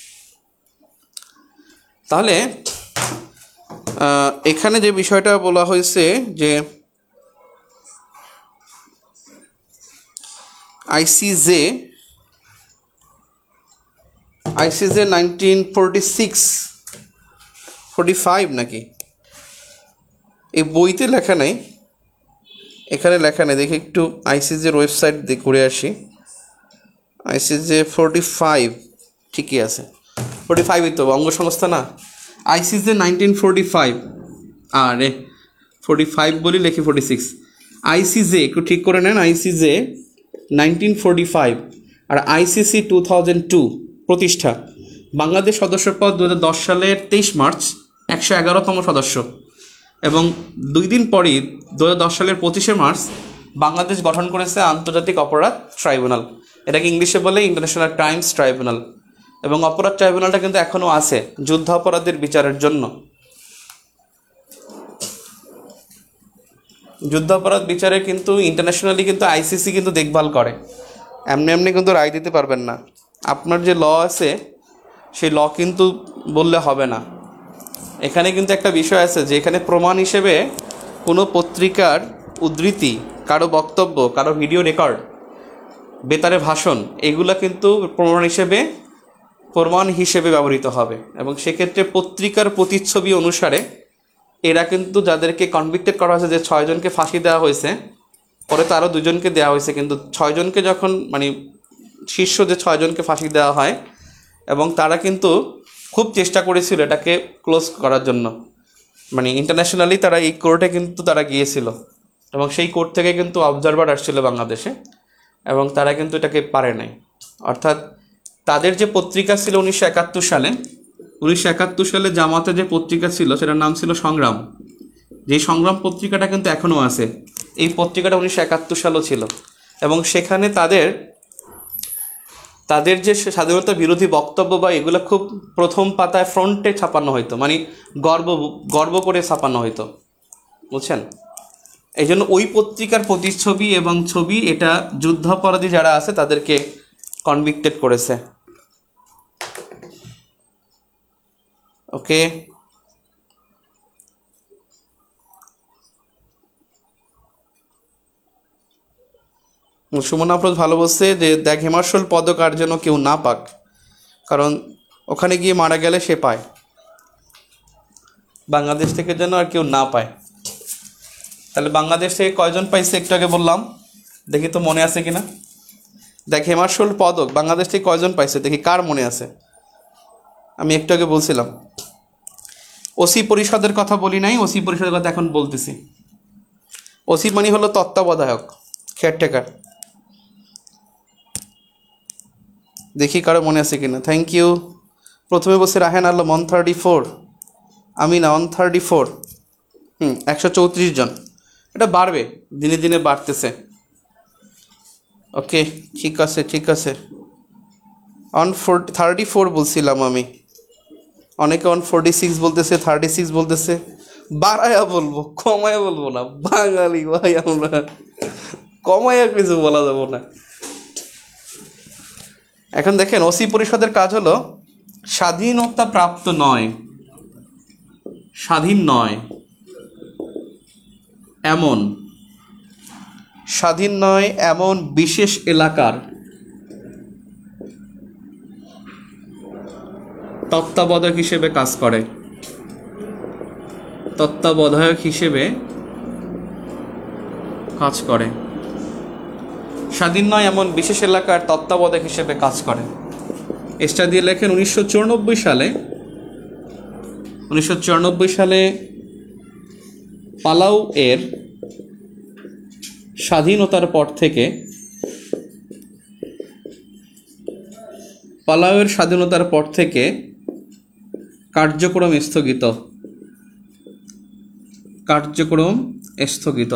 তাহলে এখানে যে বিষয়টা বলা হয়েছে যে ICJ ICJ nineteen forty six forty five নাকি, এই বইতে লেখা নেই, এখানে লেখা নেই। দেখি একটু আইসিজের ওয়েবসাইট দিয়ে ঘুরে আসি। আইসিজে ফোরটি ফাইভ ঠিকই আছে, ফোরটি ফাইভই তো অঙ্গ সংস্থা না। আইসিজে নাইনটিন ফোরটি ফাইভ, আরে ফোরটি ফাইভ বলি লেখি ফোরটি সিক্স। আইসিজে একটু ঠিক করে নেন, আইসিজে নাইনটিন ফোরটি ফাইভ আর আইসিসি টু থাউজেন্ড টু প্রতিষ্ঠা। বাংলাদেশ সদস্যপদ দু হাজার দশ সালের তেইশ মার্চ, একশো এগারোতম সদস্য। এবং দুই দিন পরই দু হাজার দশ সালের পঁচিশে মার্চ বাংলাদেশ গঠন করেছে আন্তর্জাতিক অপরাধ ট্রাইব্যুনাল, এটাকে ইংলিশে বলে ইন্টারন্যাশনাল ক্রাইমস ট্রাইব্যুনাল। এবং অপরাধ ট্রাইব্যুনালটা কিন্তু এখনও আছে যুদ্ধ অপরাধের বিচারের জন্য। যুদ্ধ অপরাধ বিচারে কিন্তু ইন্টারন্যাশনালি কিন্তু আইসিসি কিন্তু দেখভাল করে, এমনি এমনি কিন্তু রায় দিতে পারবেন না। আপনার যে ল আছে সেই ল কিন্তু বললে হবে না। এখানে কিন্তু একটা বিষয় আছে যে এখানে প্রমাণ হিসেবে কোনো পত্রিকার উদ্ধৃতি, কারো বক্তব্য, কারো ভিডিও রেকর্ড, বেতারে ভাষণ, এগুলো কিন্তু প্রমাণ হিসেবে প্রমাণ হিসেবে ব্যবহৃত হবে। এবং সেক্ষেত্রে পত্রিকার প্রতিচ্ছবি অনুসারে এরা কিন্তু যাদেরকে কনভিক্টেড করা হয়েছে, যে ছয়জনকে ফাঁসি দেওয়া হয়েছে, পরে তো আরও দুজনকে দেওয়া হয়েছে, কিন্তু ছয়জনকে যখন মানে শীর্ষ যে ছয়জনকে ফাঁসি দেওয়া হয়, এবং তারা কিন্তু খুব চেষ্টা করেছিল এটাকে ক্লোজ করার জন্য। মানে ইন্টারন্যাশনালি তারা এই কোর্টে কিন্তু তারা গিয়েছিল, এবং সেই কোর্ট থেকে কিন্তু অবজারভার আসছিল বাংলাদেশে, এবং তারা কিন্তু এটাকে পারে নাই। অর্থাৎ তাদের যে পত্রিকা ছিল উনিশশো একাত্তর সালে উনিশশো একাত্তর সালে জামাতে যে পত্রিকা ছিল সেটার নাম ছিল সংগ্রাম। যেই সংগ্রাম পত্রিকাটা কিন্তু এখনও আছে। এই পত্রিকাটা উনিশশো একাত্তর সালও ছিল, এবং সেখানে তাদের তাদের যে স্বাধীনতা বিরোধী বক্তব্য বা এগুলো খুব প্রথম পাতায় ফ্রন্টে ছাপানো হতো, মানে গর্ব গর্ব করে ছাপানো হতো, বুঝছেন? এই জন্য ওই পত্রিকার প্রতিচ্ছবি এবং ছবি এটা যুদ্ধাপরাধী যারা আছে তাদেরকে কনভিক্টেড করেছে। ওকে, সুমন আফরোজ ভালো বলছে যে দেখ হেমারশোল্ড পদক আর যেন কেউ না পাক, কারণ ওখানে গিয়ে মারা গেলে সে পায়। বাংলাদেশ থেকে যেন আর কেউ না পায়। তাহলে বাংলাদেশ থেকে কয়জন পাইছে একটু আগে বললাম, দেখি তো মনে আছে কিনা। দেখ হেমার্শোল পদক বাংলাদেশ থেকে কয়জন পাইছে দেখি, কার মনে আছে? আমি একটু আগে বলছিলাম ওসি পরিষদের কথা বলি নাই, ওসি পরিষদের কথা এখন বলতেছি। ওসি মানে হলো তত্ত্বাবধায়ক, কেয়ারটেকার। দেখি কারো মনে আছে কিনা। Thank you. প্রথমে বলছে Rahen Alam one thirty four, আমি না ওয়ান থার্টি ফোর হুম একশো চৌত্রিশ জন। এটা বাড়বে, দিনে দিনে বাড়তেছে। ওকে, ঠিক আছে ঠিক আছে। ওয়ান ফোরটি থার্টি ফোর বলছিলাম আমি, অনেকে ওয়ান ফোরটি সিক্স বলতেছে, থার্টি সিক্স বলতেছে। বাড়ায়া বলবো, কমায়া বলবো না, বাঙালি ভাই আমরা, কমায়া কিছু বলা যাবো না। এখন দেখেন ওসি পরিষদের কাজ হলো স্বাধীনতা প্রাপ্ত নয়, স্বাধীন নয় এমন, স্বাধীন নয় এমন বিশেষ এলাকার তত্ত্বাবধায়ক হিসেবে কাজ করে, তত্ত্বাবধায়ক হিসেবে কাজ করে। স্বাধীন নয় এমন বিশেষ এলাকার তত্ত্বাবধায়ক হিসেবে কাজ করে। এসটা দিয়ে লেখেন উনিশশো চুরানব্বই সালে উনিশশো চুরানব্বই সালে পালাউ এর স্বাধীনতার পর থেকে পালাউয়ের স্বাধীনতার পর থেকে কার্যক্রম স্থগিত, কার্যক্রম স্থগিত।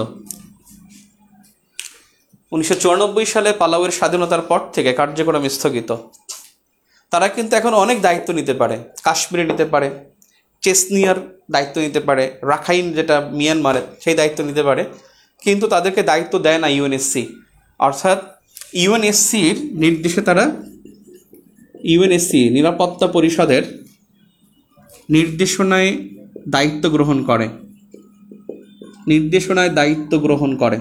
উনিশশো চুরানব্বই সালে পালাউয়ের স্বাধীনতার পর থেকে কার্যক্রম স্থগিত। তারা কিন্তু এখন অনেক দায়িত্ব নিতে পারে, কাশ্মীরে নিতে পারে, চেচনিয়ার দায়িত্ব নিতে পারে, রাখাইন যেটা মিয়ানমারের সেই দায়িত্ব নিতে পারে, কিন্তু তাদেরকে দায়িত্ব দেয় না ইউএনএসসি। অর্থাৎ ইউএনএসসির নির্দেশে তারা, ইউএনএসসি নিরাপত্তা পরিষদের নির্দেশনায় দায়িত্ব গ্রহণ করে, নির্দেশনায় দায়িত্ব গ্রহণ করে।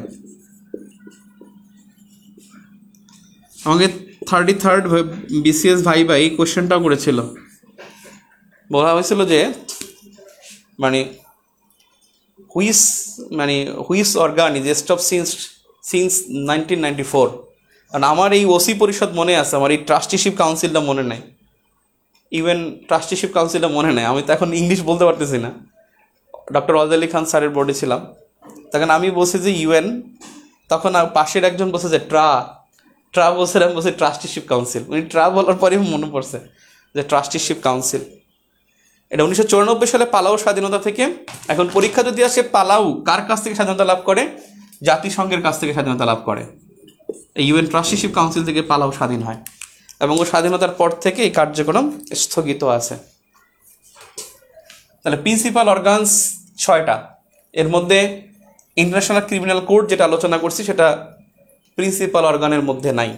আমাকে থার্টি থার্ড বিসিএস ভাই ভাই কোশ্চেনটাও করেছিল, বলা হয়েছিল যে মানে হুইস মানে which organ is established since since nineteen ninety four. কারণ আমার এই ওসি পরিষদ মনে আছে, আমার এই ট্রাস্টিশিপ কাউন্সিলটা মনে নাই, ইভেন ট্রাস্টিশিপ কাউন্সিলটা মনে নাই। আমি তো এখন ইংলিশ বলতে পারতেছি না, ডক্টর ওয়াজ আলী খান স্যারের বোর্ডে ছিলাম তখন। আমি বলছি যে ইউএন, তখন পাশের একজন বলছে যে ট্রা ট্রা বলছে, আমি বলছি ট্রাস্টিশিপ কাউন্সিল। উনি ট্রা বলার পরে মনে পড়ছে যে ট্রাস্টিশিপ কাউন্সিল। এটা উনিশশো চুরানব্বই সালে পালাউ স্বাধীনতা থেকে। এখন পরীক্ষা যদি আসে পালাউ কার কাছ থেকে স্বাধীনতা লাভ করে, জাতিসংঘের কাছ থেকে স্বাধীনতা লাভ করে। এই ইউএন ট্রাস্টিশিপ কাউন্সিল থেকে পালাউ স্বাধীন হয় এবং ও স্বাধীনতার পর থেকে এই কার্যক্রম স্থগিত আছে। তাহলে প্রিন্সিপাল অর্গানস ছয়টা, এর মধ্যে ইন্টারন্যাশনাল ক্রিমিনাল কোর্ট যেটা আলোচনা করছি সেটা প্রিন্সিপাল অর্গানের মধ্যে নাই।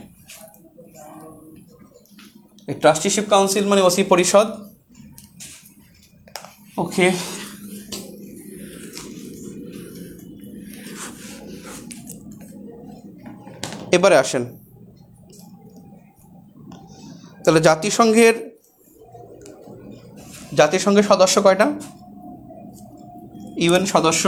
এই ট্রাস্টিশিপ কাউন্সিল মানে ওসি পরিষদ। ওকে, এবারে আসেন তাহলে জাতিসংঘের জাতিসংঘের সদস্য কয়টা? ইউএন সদস্য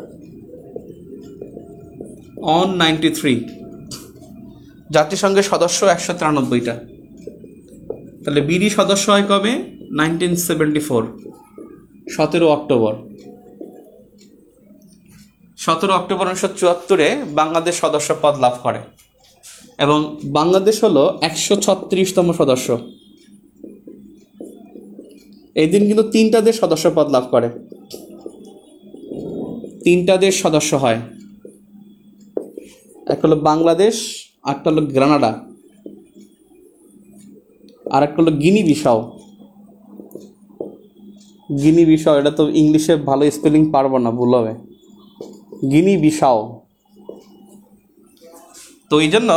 অন নাইনটি থ্রি, জাতিসংঘের সদস্য একশো তিরানব্বইটা। তাহলে বিডি সদস্য হয় কবে? নাইনটিন সেভেন্টি ফোর, সতেরো অক্টোবর। সতেরো অক্টোবর উনিশশো চুয়াত্তরে বাংলাদেশ সদস্য পদ লাভ করে এবং বাংলাদেশ হলো একশো ছত্রিশতম সদস্য। এই দিন কিন্তু তিনটা দেশ সদস্য পদ লাভ করে, তিনটা দেশ সদস্য হয়। একটা হলো বাংলাদেশ, একটা হলো গ্রানাডা, আর একটা হলো গিনি বিসাও। গিনি বিসাও, এটা তো ইংলিশে ভালো স্পেলিং পারবো না, ভুল হবে। গিনি বিসাও। তো এই জন্য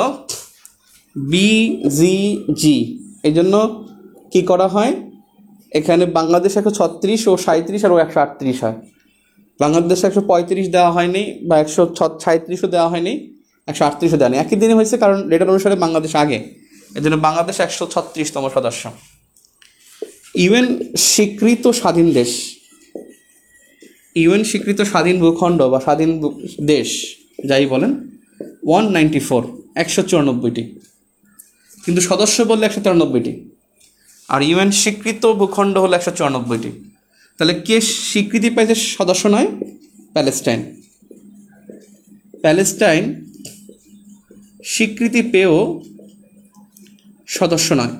বিজিজি, এই জন্য কী করা হয়, এখানে বাংলাদেশ একশো ছত্রিশ ও সাঁত্রিশ আর ও একশো আটত্রিশ হয়। বাংলাদেশ একশো পঁয়ত্রিশ দেওয়া হয়নি বা একশো সাঁত্রিশও দেওয়া হয়নি, একশো আটত্রিশও দেওয়া নেই। একই দিনে হয়েছে কারণ লেটার অনুসারে বাংলাদেশ আগে, এই জন্য বাংলাদেশ একশো ছত্রিশতম সদস্য। ইউএন স্বীকৃত স্বাধীন দেশ, ইউএন স্বীকৃত স্বাধীন ভূখণ্ড বা স্বাধীন দেশ যাই বলেন ওয়ান নাইনটি ফোর একশো চুরানব্বইটি, কিন্তু সদস্য বললে একশো তিরানব্বইটি, আর ইউএন স্বীকৃত ভূখণ্ড হলো একশো চুরানব্বইটি। তাহলে কে স্বীকৃতি পাইছে সদস্য নয়? প্যালেস্টাইন। প্যালেস্টাইন স্বীকৃতি পেয়েও সদস্য নয়,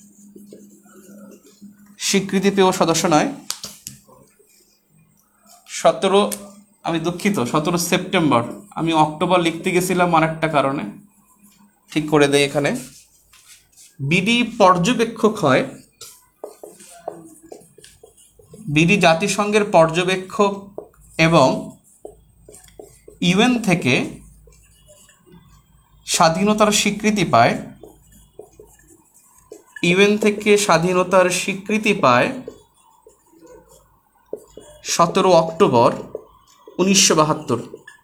স্বীকৃতি পেয়েও সদস্য নয়। সতেরো আমি দুঃখিত সতেরো সেপ্টেম্বর, আমি অক্টোবর লিখতে গেছিলাম আরেকটা কারণে, ঠিক করে দেয় এখানে। বিডি পর্যবেক্ষক হয়, বিডি জাতিসংঘের পর্যবেক্ষক এবং ইউএন থেকে স্বাধীনতার স্বীকৃতি পায়, ইউএন থেকে স্বাধীনতার স্বীকৃতি পায় সতেরো অক্টোবর উনিশশো বাহাত্তর।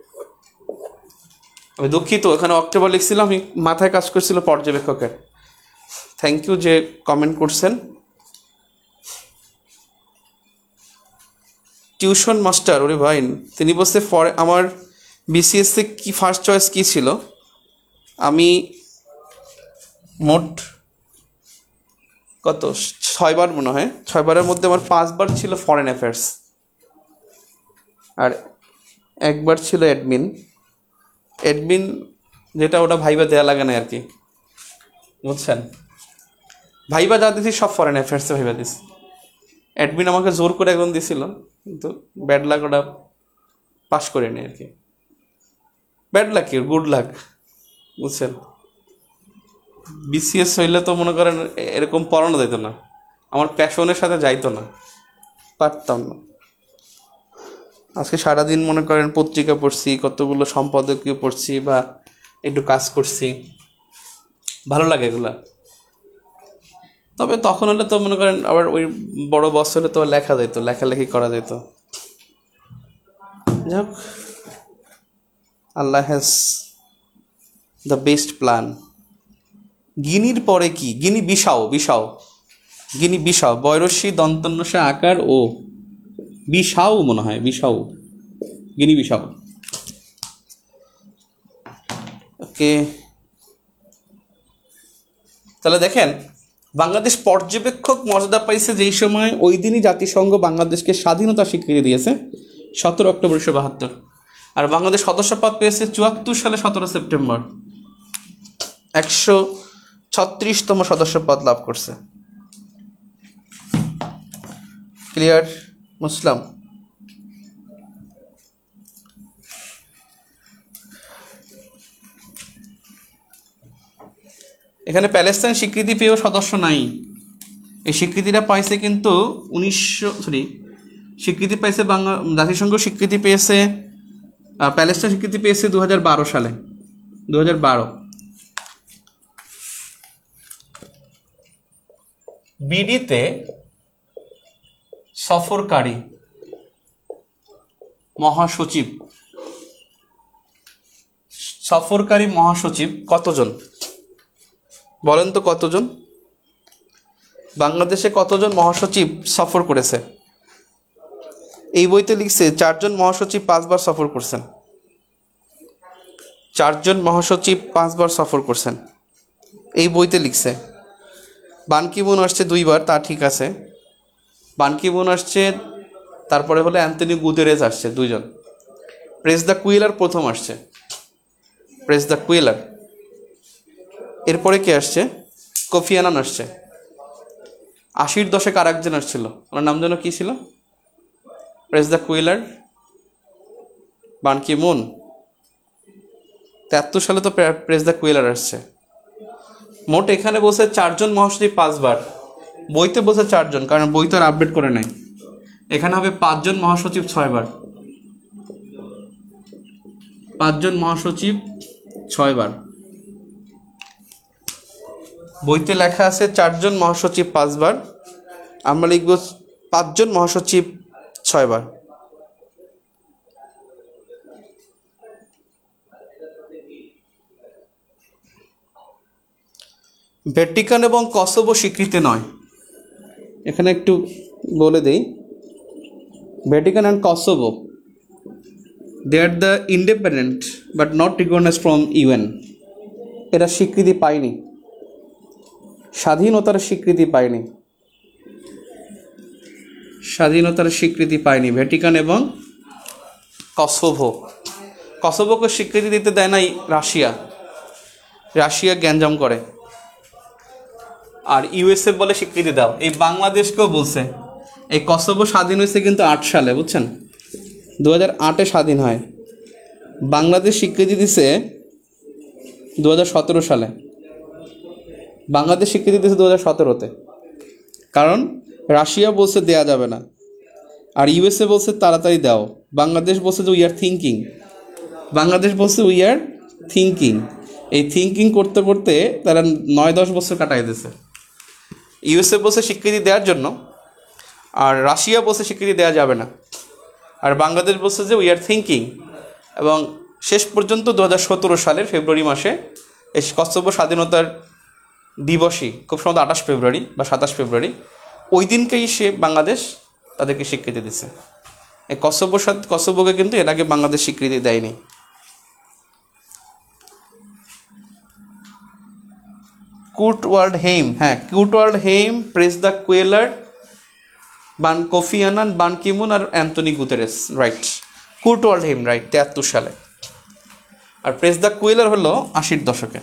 আমি দুঃখিত এখানে অক্টোবর লিখছিলাম, আমি মাথায় কাজ করছিল পর্যবেক্ষকের। থ্যাংক ইউ যে কমেন্ট করছেন। টিউশন মাস্টার, ওরে ভাই, তিনি বলছে ফর আমার বিসিএসসি কি ফার্স্ট চয়েস কী ছিল? আমি মোট কত ছয়বার মনে হয়, ছয়বারের মধ্যে আমার পাঁচবার ছিল ফরেন অ্যাফেয়ার্স আর একবার ছিল অ্যাডমিন। অ্যাডমিন যেটা ওটা ভাইবা দেওয়া লাগে না আর কি, বুঝছেন? ভাইবা যা দিছি সব ফরেন অ্যাফেয়ার্সে ভাইবা দিছি। অ্যাডমিন আমাকে জোর করে একজন দিছিল, কিন্তু ব্যাড লাক ওটা পাস করে নি আর কি। ব্যাড লাক কি গুড লাক, বুঝছেন? বিসিএস হইলে তো মনে করেন এরকম পড়ানো যেত না, আমার প্যাশনের সাথে যাইতো না, পারতাম না। আজকে সারাদিন মনে করেন পত্রিকা পড়ছি, কতগুলো সম্পাদকীয় পড়ছি বা একটু কাজ করছি, ভালো লাগে এগুলা। তবে তখন হলে তো মনে করেন আবার ওই বড় বস হলে তো লেখা যেত, লেখালেখি করা যেত। যাক, Allah has the best plan. গিনির পরে কি? গিনি বিশাও, বিশাও গিনি বিশাও, বয়রসী দন্তন্যসে আকার ও বিশাও মনে হয়, বিশাও, গিনি বিশাও। ওকে, তাহলে দেখেন বাংলাদেশ পর্যবেক্ষক মর্যাদা পাইছে যেই সময়, ওই দিনই জাতিসংঘ বাংলাদেশকে স্বাধীনতা স্বীকৃতি দিয়েছে সতেরো অক্টোবর উনিশশো বাহাত্তর, আর বাংলাদেশ সদস্যপদ পেয়েছে চুয়াত্তর সালে সতেরো সেপ্টেম্বর, একশো ছত্রিশতম সদস্যপদ লাভ করছে। ক্লিয়ার মুসলাম? এখানে প্যালেস্টাইন স্বীকৃতি পেয়েও সদস্য নাই। এই স্বীকৃতিটা পাইছে কিন্তু উনিশশো সরি স্বীকৃতি পাইছে বাংলা জাতিসংঘ স্বীকৃতি পেয়েছে, প্যালেস্টাইন স্বীকৃতি পেয়েছে দু হাজার বারো সালে, দু হাজার বারো। বিডিতে সফরকারী মহাসচিব, সফরকারী মহাসচিব কতজন বলেন তো? কতজন বাংলাদেশে কতজন মহাসচিব সফর করেছে? এই বইতে লিখছে চারজন মহাসচিব পাঁচবার সফর করছেন, চারজন মহাসচিব পাঁচবার সফর করছেন, এই বইতে লিখছে। বান কি মুন আসছে দুইবার, তা ঠিক আছে, বান কি মুন আসছে, তারপরে হলে অ্যান্থনি গুতেরেস আসছে দুইজন, প্রেস দ্য কুইলার প্রথম আসছে, প্রেস দ্য কুইলার। এরপরে কে আসছে? কোফি আনান আসছে। আশির দশক আর একজন আসছিল, ওনার নাম যেন কি ছিল? Press the কুইলার, bun Ki Moon. তেহাত্তর সালে তো প্রেস দ্য কুইলার আসছে। মোট এখানে বলছে চারজন মহাসচিব পাঁচবার, বইতে বলছে চারজন, কারণ বই তো আর আপডেট করে নাই। এখানে হবে পাঁচজন মহাসচিব ছয়বার, পাঁচজন মহাসচিব ছয়বার। বইতে লেখা আছে চারজন মহাসচিব পাঁচবার, আমরা লিখব পাঁচজন মহাসচিব ছয়বার। ভ্যাটিকান এবং কসোভো স্বীকৃতি নয়, এখানে একটু বলে দেই। Vatican and Kosovo, they are the independent but not recognized from U N. এরা স্বীকৃতি পায়নি, স্বাধীনতার স্বীকৃতি পায়নি, স্বাধীনতার স্বীকৃতি পায়নি ভ্যাটিকান এবং কসোভো। কসোভোকে স্বীকৃতি দিতে দেয় নাই রাশিয়া, রাশিয়া গ্যাঞ্জাম করে। আর ইউএসএ বলে স্বীকৃতি দাও। এই বাংলাদেশকেও বলছে, এই কসোভো স্বাধীন হয়েছে কিন্তু আট সালে, বুঝছেন, দু হাজার আটে স্বাধীন হয়। বাংলাদেশ স্বীকৃতি দিছে দু হাজার সতেরো সালে, বাংলাদেশ স্বীকৃতি দিয়েছে দু হাজার সতেরোতে। কারণ রাশিয়া বলছে দেয়া যাবে না, আর ইউএসএ বলছে তাড়াতাড়ি দাও। বাংলাদেশ বলছে যে উই আর থিঙ্কিং, বাংলাদেশ বলছে উই আর থিঙ্কিং। এই থিঙ্কিং করতে করতে তারা নয় দশ বছর কাটাই দিয়েছে। ইউএসএ বলছে স্বীকৃতি দেওয়ার জন্য, আর রাশিয়া বলছে স্বীকৃতি দেওয়া যাবে না, আর বাংলাদেশ বলছে যে উই আর থিঙ্কিং। এবং শেষ পর্যন্ত দু হাজার সতেরো সালের ফেব্রুয়ারি মাসে এই কসোভো স্বাধীনতার দিবসই, খুব সম্ভবত আঠাশ ফেব্রুয়ারি বা সাতাশ ফেব্রুয়ারি, ওই দিনকেই সে বাংলাদেশ তাদেরকে স্বীকৃতি দিচ্ছে। এই কসোভোর সাথে কসোভোকে কিন্তু এর আগে বাংলাদেশ স্বীকৃতি দেয়নি। কুর্ট ওয়ার্ল্ড হেইম, হ্যাঁ Kurt Waldheim Perez de Cuellar, Ban Kofi Annan, Ban Ki-moon আর Antony Guterres, right. Kurt Waldheim, right, তেয়াত্তর সালে। আর প্রেস দ্য কুয়েলার হলো আশির দশকে।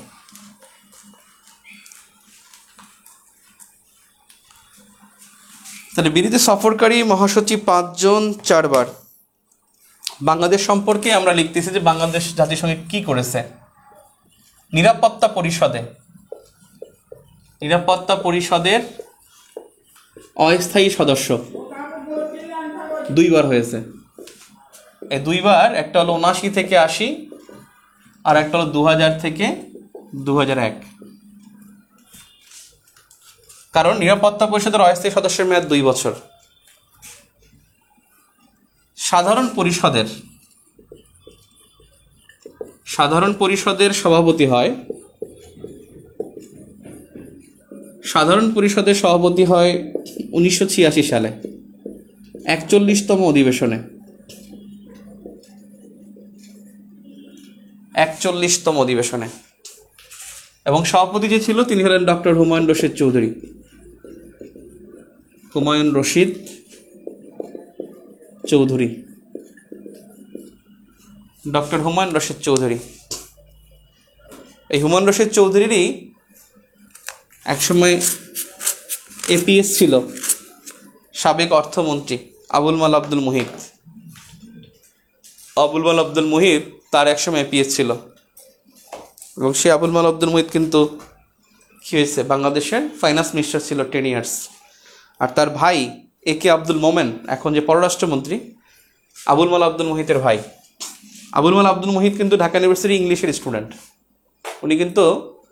তাহলে বিদেশে সফরকারী মহাসচিব পাঁচজন, চারবার। বাংলাদেশ সম্পর্কে আমরা লিখতেছি যে বাংলাদেশ জাতিসংঘে কি করেছে। নিরাপত্তা পরিষদে, নিরাপত্তা পরিষদের অস্থায়ী সদস্য দুইবার হয়েছে। এই দুইবার, একটা হলো উনাশি থেকে আশি, আর একটা হলো দু হাজার থেকে দু হাজার এক। কারণ নিরাপত্তা পরিষদের অস্থায়ী সদস্যের মেয়াদ দুই বছর। সাধারণ পরিষদের সাধারণ পরিষদের সভাপতি হয়, সাধারণ পরিষদের সভাপতি হয় উনিশশো ছিয়াশি সালে একচল্লিশতম অধিবেশনে, একচল্লিশতম অধিবেশনে। এবং সভাপতি যে ছিল তিনি হলেন ডক্টর হুমায়ুন রশিদ চৌধুরী, হুমায়ুন রশিদ চৌধুরী, ডক্টর হুমায়ুন রশিদ চৌধুরী। এই হুমায়ুন রশিদ চৌধুরীরই একসময় এপিএস ছিল সাবেক অর্থমন্ত্রী আবুল মাল আব্দুল মুহিত। আবুল মাল আব্দুল মুহিত তার একসময় এপিএস ছিল, এবং সে আবুল মাল আব্দুল মুহিত কিন্তু কী হয়েছে, বাংলাদেশের ফাইন্যান্স মিনিস্টার ছিল টেন ইয়ার্স। আর তার ভাই এ কে আব্দুল মোমেন, এখন যে পররাষ্ট্রমন্ত্রী, আবুল মাল আব্দুল মুহিতের ভাই। আবুল মাল আব্দুল মুহিত কিন্তু ঢাকা ইউনিভার্সিটি ইংলিশের স্টুডেন্ট। উনি কিন্তু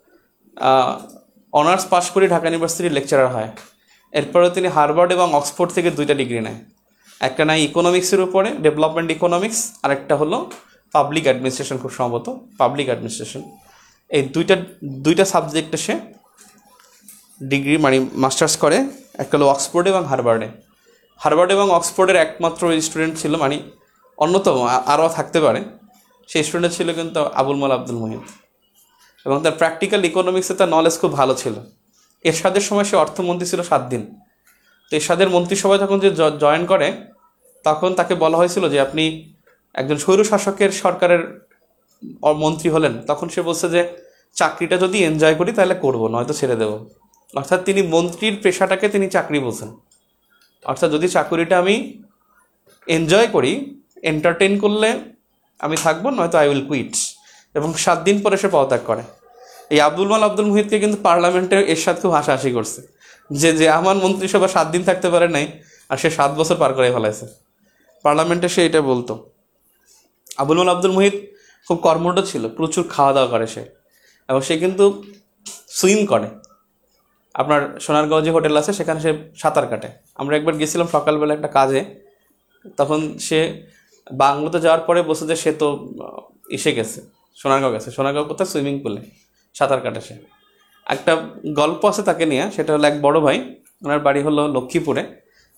অনার্স পাশ করে ঢাকা ইউনিভার্সিটির লেকচারার হয়। এরপরে তিনি হার্ভার্ড এবং অক্সফোর্ড থেকে দুইটা ডিগ্রি নেয়। একটা নেয় ইকোনমিক্সের উপরে, ডেভেলপমেন্ট ইকোনমিক্স, আর একটা হলো পাবলিক অ্যাডমিনিস্ট্রেশন, খুব সম্ভবত পাবলিক অ্যাডমিনিস্ট্রেশন। এই দুইটা দুইটা সাবজেক্টে সে ডিগ্রি মানে মাস্টার্স করে, একটা হলো অক্সফোর্ডে এবং হার্ভার্ডে। হার্ভার্ড এবং অক্সফোর্ডের একমাত্র স্টুডেন্ট ছিল, মানে অন্যতম, আরও থাকতে পারে, সেই স্টুডেন্ট ছিল কিন্তু আবুল মাল আব্দুল মুহিত। এবং তার প্র্যাকটিক্যাল ইকোনমিক্সে তার নলেজ খুব ভালো ছিল। এরশাদের সময় সে অর্থমন্ত্রী ছিল সাত দিন। তো এরশাদের মন্ত্রিসভায় যখন যে জয়েন করে, তখন তাকে বলা হয়েছিল যে আপনি একজন স্বৈরশাসকের সরকারের মন্ত্রী হলেন। তখন সে বলছে যে চাকরিটা যদি এনজয় করি তাহলে করবো, নয়তো ছেড়ে দেবো। অর্থাৎ তিনি মন্ত্রীর পেশাটাকে তিনি চাকরি বলছেন। অর্থাৎ যদি চাকরিটা আমি এনজয় করি, এন্টারটেইন করলে আমি থাকবো, নয়তো আই উইল কুইট। এবং সাত দিন পরে সে পদত্যাগ করে। এই আবুল মাল আব্দুল মুহিতকে কিন্তু পার্লামেন্টে এরশাদ খুব হাসাহাসি করছে যে যে আমার মন্ত্রিসভা সাত দিন থাকতে পারে নাই, আর সে সাত বছর পার করে ফেলাইছে। পার্লামেন্টে সে এটা বলতো। আবুল মাল আব্দুল মুহিত খুব কর্মঠ ছিল, প্রচুর খাওয়া দাওয়া করে সে, এবং সে কিন্তু সুইম করে। আপনার সোনারগাঁও যে হোটেল আছে সেখানে সে সাঁতার কাটে। আমরা একবার গেছিলাম সকালবেলা একটা কাজে, তখন সে বাংলাতে যাওয়ার পরে বলছে যে সে তো এসে গেছে, সোনারগাঁও গেছে। সোনারগাঁও কোথায়? সুইমিং পুলে সাঁতার কাটে সে। একটা গল্প আছে তাকে নিয়ে, সেটা হলো এক বড় ভাই, ওনার বাড়ি হলো লক্ষ্মীপুরে।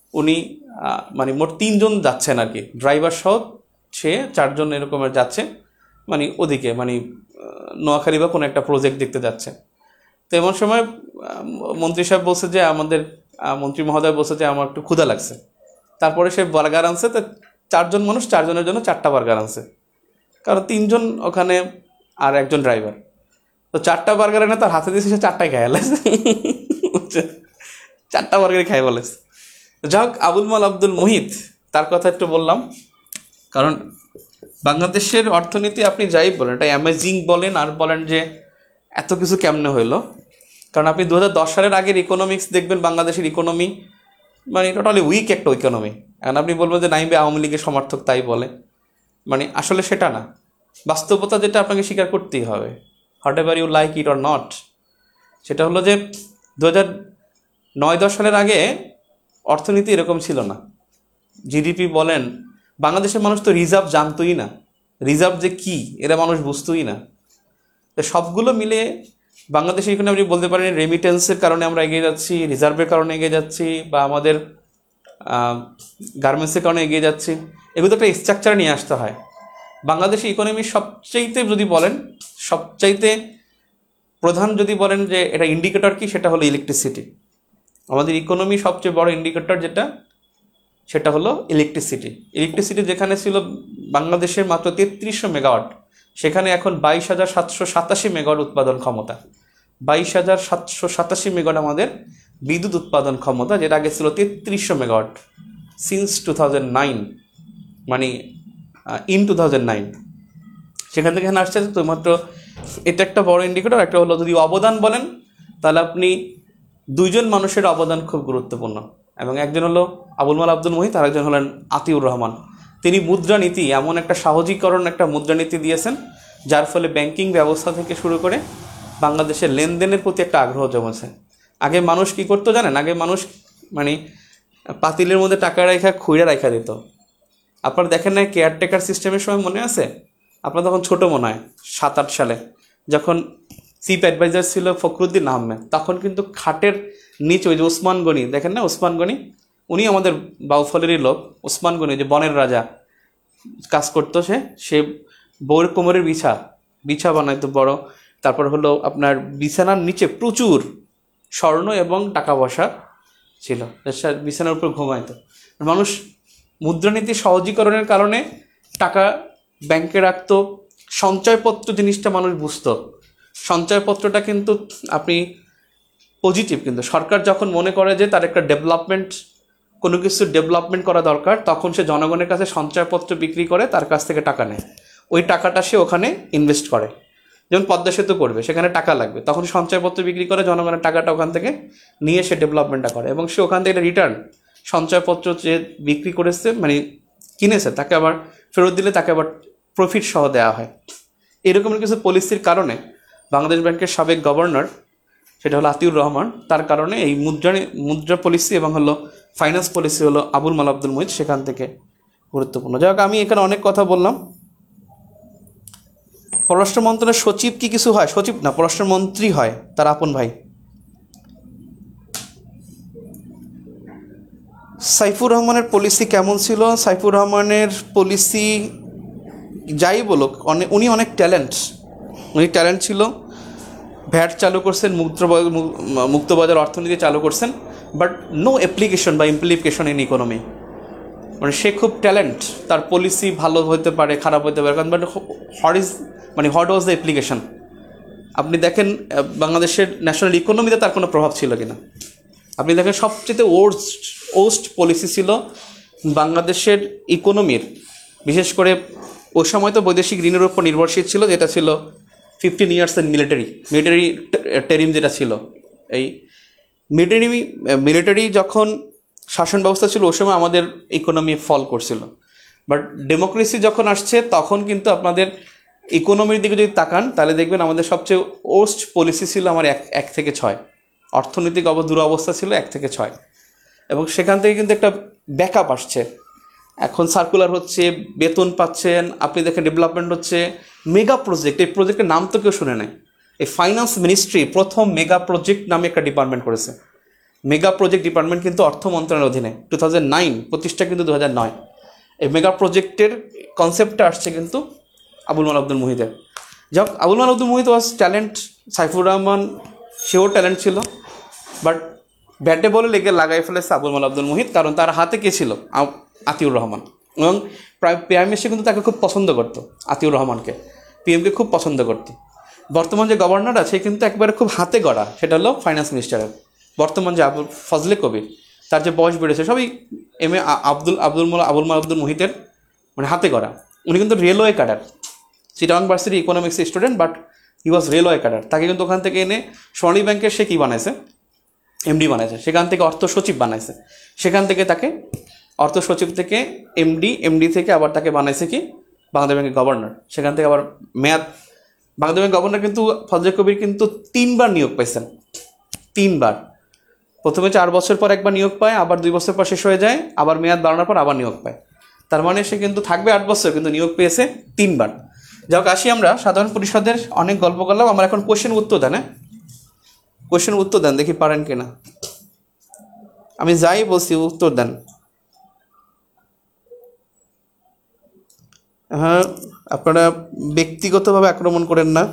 উনি আহ, মানে মোট তিনজন যাচ্ছেন আর কি, ড্রাইভার সহ সে চারজন এরকমের যাচ্ছে, মানে ওদিকে মানে আহ, নোয়াখালী বা কোনো একটা প্রজেক্ট দেখতে যাচ্ছে। তো এমন সময় আহ, মন্ত্রী সাহেব বলছে যে আমাদের আহ, মন্ত্রী মহোদয় বলছে যে আমার একটু ক্ষুধা লাগছে। তারপরে সে বার্গার আনছে, তো চারজন মানুষ চারজনের জন্য চারটা বার্গার আনছে, কারণ তিনজন ওখানে আর একজন ড্রাইভার। তো চারটা বার্গার এনে তার হাতে দিয়েছে, সে চারটায় খাই ফেলেছে। চারটা বার্গারই খাই বলেছে। যাই হোক, আবুল মাল আব্দুল মুহিত তার কথা একটু বললাম, কারণ বাংলাদেশের অর্থনীতি আপনি যাই বলেন, এটা অ্যামেজিং বলেন আর বলেন যে এত কিছু কেমনে হইলো, কারণ আপনি দু হাজার দশ সালের আগের ইকোনমিক্স দেখবেন, বাংলাদেশের ইকোনমি মানে টোটালি উইক একটা ইকোনমি। এখন আপনি বলবেন যে নাইবে আওয়ামী লীগের সমর্থক তাই বলে, মানে আসলে সেটা না, বাস্তবতা যেটা আপনাকে স্বীকার করতেই হবে, whatever you like it or not, সেটা হলো যে দু হাজার নয় দশ সালের আগে অর্থনীতি এরকম ছিল না। জিডিপি বলেন, বাংলাদেশের মানুষ তো রিজার্ভ জানতোই না, রিজার্ভ যে কি এরা মানুষ বুঝতোই না। তো সবগুলো মিলে বাংলাদেশে এখানে আপনি বলতে পারেন রেমিটেন্সের কারণে আমরা এগিয়ে যাচ্ছি, রিজার্ভের কারণে এগিয়ে যাচ্ছি, বা আমাদের গার্মেন্টসের কারণে এগিয়ে যাচ্ছি, এগুলো তো একটা স্ট্রাকচার নিয়ে আসতে হয়। বাংলাদেশের ইকোনমির সবচাইতে যদি বলেন, সবচাইতে প্রধান যদি বলেন যে এটা ইন্ডিকেটর কি, সেটা হলো ইলেকট্রিসিটি। আমাদের ইকোনমি সবচেয়ে বড় ইন্ডিকেটর যেটা, সেটা হলো ইলেকট্রিসিটি। ইলেকট্রিসিটি যেখানে ছিল বাংলাদেশের মাত্র তেত্রিশশো মেগাওয়াট, সেখানে এখন বাইশ হাজার সাতশো সাতাশি মেগাওয়াট উৎপাদন ক্ষমতা। বাইশ হাজার সাতশো সাতাশি মেগাওয়াট আমাদের বিদ্যুৎ উৎপাদন ক্ষমতা, যেটা আগে ছিল তেত্রিশশো megawatt since two thousand nine, মানে ইন টু থাউজেন্ড নাইন। সেখান থেকে এখানে আসছে তো মাত্র, এটা একটা বড় ইন্ডিকেটর। একটা হলো যদি অবদান বলেন, তাহলে আপনি দুইজন মানুষের অবদান খুব গুরুত্বপূর্ণ, এবং একজন হলো আবুল মাল আব্দুল মুহিত, আর একজন হলেন আতিউর রহমান। তিনি মুদ্রানীতি, এমন একটা সহজীকরণ একটা মুদ্রানীতি দিয়েছেন, যার ফলে ব্যাংকিং ব্যবস্থা থেকে শুরু করে বাংলাদেশের লেনদেনের প্রতি একটা আগ্রহ জমেছে। আগে মানুষ কি করতো জানেন? আগে মানুষ মানে পাতিলের মধ্যে টাকা রাখা খুঁড়া রাখা দিত। আপনারা দেখেন না কেয়ারটেকার সিস্টেমের সময়, মনে আছে আপনার? তখন ছোটো মনে হয় সাত আট সালে, যখন চিফ অ্যাডভাইজার ছিল ফখরুদ্দিন আহমেদ, তখন কিন্তু খাটের নিচে ওই যে ওসমান গনি, দেখেন না ওসমান গনি, উনি আমাদের বাউফলেরই লোক। ওসমান গনি যে বনের রাজা কাজ করতো, সে সে বউর কোমরের বিছা বিছা বানাইতো বড়। তারপর হলো আপনার বিছানার নিচে প্রচুর স্বর্ণ এবং টাকা পয়সা ছিল, বিছানার উপর ঘুমাইতো মানুষ। মুদ্রানীতি সহজীকরণের কারণে টাকা ব্যাংকে রাখতো, সঞ্চয়পত্র জিনিসটা মানুষ বুঝতো। সঞ্চয়পত্রটা কিন্তু আপনি পজিটিভ, কিন্তু সরকার যখন মনে করে যে তার একটা ডেভেলপমেন্ট, কোনো কিছু ডেভেলপমেন্ট করা দরকার, তখন সে জনগণের কাছে সঞ্চয়পত্র বিক্রি করে তার কাছ থেকে টাকা নেয়। ওই টাকাটা সে ওখানে ইনভেস্ট করে। যেমন পদ্মা সেতু করবে, সেখানে টাকা লাগবে, তখন সঞ্চয়পত্র বিক্রি করে জনগণের টাকাটা ওখান থেকে নিয়ে সে ডেভেলপমেন্টটা করে, এবং সে ওখান থেকে রিটার্ন সঞ্চয়পত্র যে বিক্রি করেছে মানে কিনেছে, তাকে আবার ফেরত দিলে তাকে আবার প্রফিট সহ দেওয়া হয়। এরকমের কিছু পলিসির কারণে বাংলাদেশ ব্যাংকের সাবেক গভর্নর, সেটা হলো আতিউর রহমান, তার কারণে এই মুদ্রা মুদ্রা পলিসি এবং হলো ফাইন্যান্স পলিসি হলো আবুল মাল আব্দুল মুহিত সেখান থেকে গুরুত্বপূর্ণ। যাই হোক, আমি এখানে অনেক কথা বললাম। পররাষ্ট্র মন্ত্রণালয়ের সচিব কি কিছু হয়? সচিব না, পররাষ্ট্রমন্ত্রী হয় তার আপন ভাই। সাইফুর রহমানের পলিসি কেমন ছিল? সাইফুর রহমানের পলিসি যাই বলুক, অনেক উনি অনেক ট্যালেন্ট, উনি ট্যালেন্ট ছিল। ভ্যাট চালু করছেন, মুক্ত মুক্তবাজার অর্থনীতি চালু করছেন, বাট নো অ্যাপ্লিকেশন বা ইমপ্লিকেশন ইন ইকোনমি। মানে সে খুব ট্যালেন্ট, তার পলিসি ভালো হতে পারে, খারাপ হতে পারে, কারণ বাট হোয়াট ইজ মানে হোয়াট ওয়াজ দ্য অ্যাপ্লিকেশন। আপনি দেখেন বাংলাদেশের ন্যাশনাল ইকোনমিতে তার কোনো প্রভাব ছিল কিনা। আপনি দেখেন সবচেয়ে ওর্স্ট ওস্ট পলিসি ছিল বাংলাদেশের ইকোনমির, বিশেষ করে ওই সময় তো বৈদেশিক ঋণের উপর নির্ভরশীল ছিল, যেটা ছিল ফিফটিন ইয়ার্স এর মিলিটারি মিলিটারি টেরিম যেটা ছিল। এই মিলিটারি মিলিটারি যখন শাসন ব্যবস্থা ছিল, ওই সময় আমাদের ইকোনমি ফল করছিল। বাট ডেমোক্রেসি যখন আসছে, তখন কিন্তু আপনাদের ইকোনমির দিকে যদি তাকান, তাহলে দেখবেন আমাদের সবচেয়ে ওস্ট পলিসি ছিল আমার এক এক থেকে ছয়, অর্থনৈতিক অব দুরবস্থা ছিল এক থেকে ছয়, এবং সেখান থেকে কিন্তু একটা ব্যাকআপ আসছে। এখন সার্কুলার হচ্ছে, বেতন পাচ্ছেন, আপনি দেখেন ডেভেলপমেন্ট হচ্ছে, মেগা প্রজেক্ট। এই প্রজেক্টের নাম তো কেউ শুনে নেয়। এই ফাইন্যান্স মিনিস্ট্রি প্রথম মেগা প্রজেক্ট নামে একটা ডিপার্টমেন্ট করেছে, মেগা প্রজেক্ট ডিপার্টমেন্ট কিন্তু অর্থ মন্ত্রণালয়ের অধীনে, টু থাউজেন্ড নাইন প্রতিষ্ঠা কিন্তু দু হাজার নয়। এই মেগা প্রজেক্টের কনসেপ্টটা আসছে কিন্তু আবুল মাল আব্দুল মুহিতের। যাক, আবুল মাল আব্দুল মুহিত ওয়াজ ট্যালেন্ট, সাইফুর রহমান সেও ট্যালেন্ট ছিল, বাট ব্যাটে বলে লেগে লাগাই ফেলেছে আবুল মাল আব্দুল মুহিত, কারণ তার হাতে কে ছিল? আতিউর রহমান। এবং প্রায় প্রাইম মিনিস্টার কিন্তু তাকে খুব পছন্দ করতো, আতিউর রহমানকে, পিএমকে খুব পছন্দ করতো। বর্তমান যে গভর্নর আছে কিন্তু একবারে খুব হাতে গড়া, সেটা হলো ফাইন্যান্স মিনিস্টারের। বর্তমান যে আবুল ফজলে কবির, তার যে বয়স বেড়েছে, সবই এম এ আব্দুল আব্দুল মোলা আবুল মাল আব্দুল মুহিতের মানে হাতে গড়া। উনি কিন্তু রেলওয়ে ক্যাডার, চিটাগং ভার্সিটি ইকোনমিক্সের student, but he was railway cadre. তাকে কিন্তু ওখান থেকে এনে স্বর্ণী ব্যাংকের সে কী বানাইছে, এমডি বানাইছে, সেখান থেকে অর্থ সচিব বানাইছে, সেখান থেকে তাকে অর্থ সচিব থেকে এমডি, এমডি থেকে আবার তাকে বানাইছে কি বাংলাদেশ ব্যাংকের গভর্নর, সেখান থেকে আবার মেয়াদ। বাংলাদেশ ব্যাংক গভর্নর কিন্তু ফজলে কবির কিন্তু তিনবার নিয়োগ পাইছেন, তিনবার। প্রথমে চার বছর পর একবার নিয়োগ পায়, আবার দুই বছর পর শেষ হয়ে যায়, আবার মেয়াদ বাড়ানোর পর আবার নিয়োগ পায়। তার মানে সে কিন্তু থাকবে আট বছর, কিন্তু নিয়োগ পেয়েছে তিনবার। যাক, আসি আমরা সাধারণ পরিষদের অনেক গল্প করলাম, আমরা এখন কোশ্চেন উত্তর দেন। হ্যাঁ, কোশ্চেন উত্তর দেন, দেখি পারেন কিনা। আমি যাই বলছি উত্তর দেন। হ্যাঁ, আপনারা ব্যক্তিগতভাবে আক্রমণ করেন না।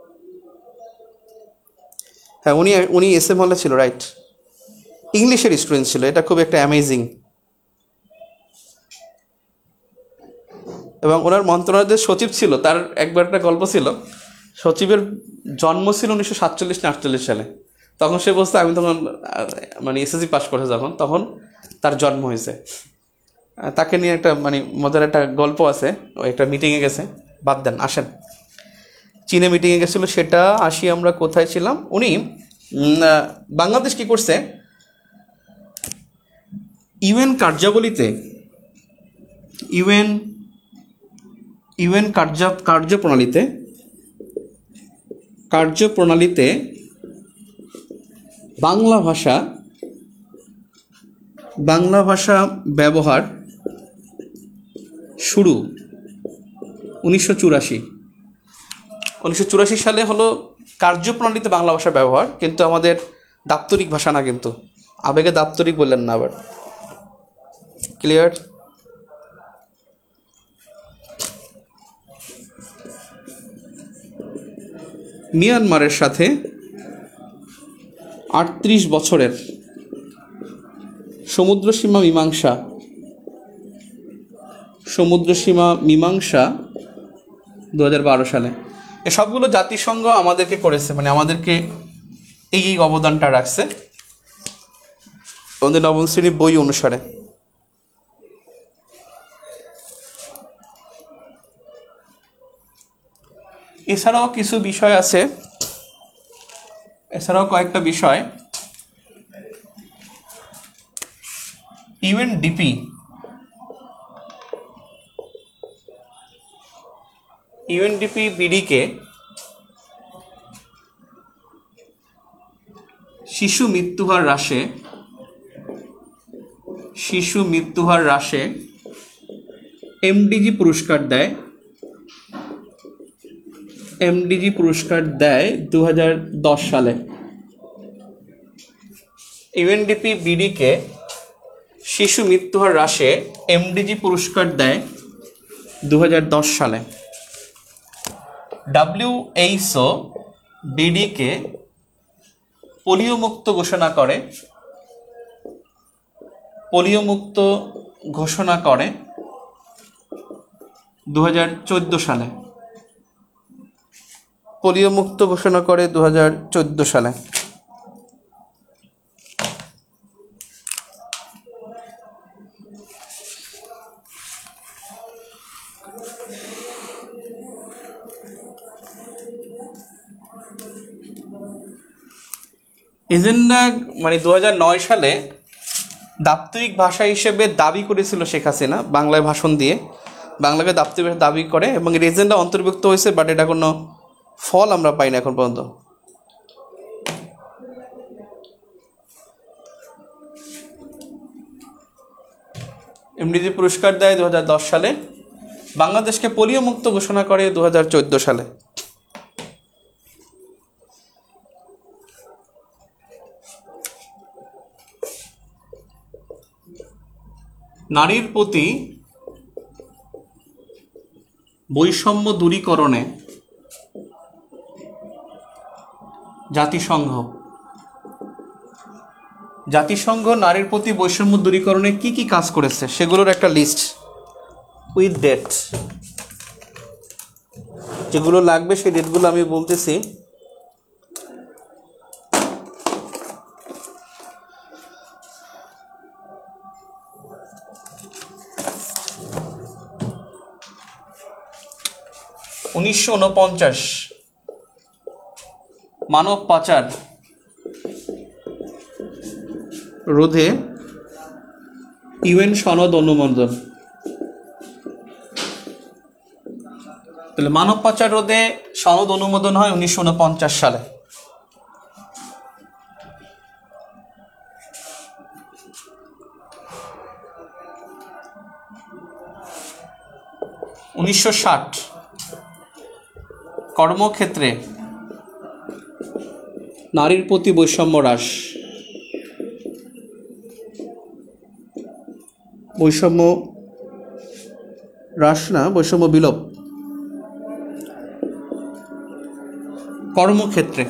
হ্যাঁ, উনি উনি এস এম হলে ছিল, রাইট, ইংলিশের স্টুডেন্ট ছিল, এটা খুব একটা অ্যামেজিং। এবং ওনার মন্ত্রণালয়ের সচিব ছিল, তার একবার একটা গল্প ছিল, সচিবের জন্ম ছিল উনিশশো সাতচল্লিশ না আটচল্লিশ সালে। তখন সে বলছে আমি তখন মানে এসএসসি পাস করেছে যখন, তখন তার জন্ম হয়েছে। তাকে নিয়ে একটা মানে মজার একটা গল্প আছে। ও একটা মিটিংয়ে গেছে, বাদ দেন, আসেন। চীনে মিটিংয়ে গেছিলো, সেটা আসি আমরা কোথায় ছিলাম। উনি বাংলাদেশ কি করছে, ইউএন কার্যাবলীতে, ইউএন ইউএন কার্য কার্যপ্রণালীতে কার্যপ্রণালীতে বাংলা ভাষা বাংলা ভাষা ব্যবহার শুরু উনিশশো চুরাশি উনিশশো চুরাশি সালে হলো কার্যপ্রণালীতে বাংলা ভাষা ব্যবহার, কিন্তু আমাদের দাপ্তরিক ভাষা না, কিন্তু আবেগে দাপ্তরিক বললেন না আবার। ক্লিয়ার? মিয়ানমারের সাথে আটত্রিশ বছরের সমুদ্রসীমা মীমাংসা সমুদ্রসীমা মীমাংসা দু হাজার বারো সালে। এ সবগুলো জাতিসংঘ আমাদেরকে করেছে, মানে আমাদেরকে এই এই অবদানটা রাখছে আমাদের নবম শ্রেণীর বই অনুসারে। এছাড়াও কিছু বিষয় আছে, এছাড়াও কয়েকটা বিষয়। ইউএনডিপি ইউএনডিপি বিডিকে শিশু মৃত্যুহার হ্রাসে শিশু মৃত্যুহার হ্রাসে এমডিজি পুরস্কার দেয় এমডিজি পুরস্কার দেয় দু হাজার দশ সালে। ইউএনডিপি বিডিকে শিশু মৃত্যুহার হ্রাসে এমডিজি পুরস্কার দেয় দু হাজার দশ সালে। ডাব্লিউএইচও বিডিকে পোলিও মুক্ত ঘোষণা করে পোলিও মুক্ত ঘোষণা করে দু হাজার চোদ্দ সালে পোলিও মুক্ত ঘোষণা করে দু হাজার চোদ্দ সালে। এজেন্ডা মানে দু হাজার নয় সালে দাপ্তরিক ভাষা হিসেবে দাবি করেছিল শেখ হাসিনা, বাংলায় ভাষণ দিয়ে বাংলাকে দাপ্তরিক ভাষা দাবি করে, এবং এর এজেন্ডা অন্তর্ভুক্ত হয়েছে, বাট এটা কোনো ফল আমরা পাই না এখন পর্যন্ত। এমডিজি পুরস্কার দেয় দু হাজার দশ সালে, বাংলাদেশকে পোলিও মুক্ত ঘোষণা করে দু হাজার চোদ্দ সালে। নারীর প্রতি বৈষম্য দূরীকরণে জাতিসংঘ জাতিসংঘ নারীর প্রতি বৈষম্য দূরীকরণে কি কি কাজ করেছে সেগুলোর একটা লিস্ট উইথ ডেট, যেগুলো লাগবে সেই ডেটগুলো আমি বলতেছি। উনিশশো উনপঞ্চাশ মানব পাচার রোধে ইউএন সনদ অনুমোদন। তাহলে মানব পাচার রোধে সনদ অনুমোদন হয় উনিশশো উনপঞ্চাশ সালে। উনিশশো ষাট কর্মক্ষেত্রে নারীর প্রতি বৈষম্য হ্রাস, বৈষম্য হ্রাস না বৈষম্য বিলোপ কর্মক্ষেত্রে।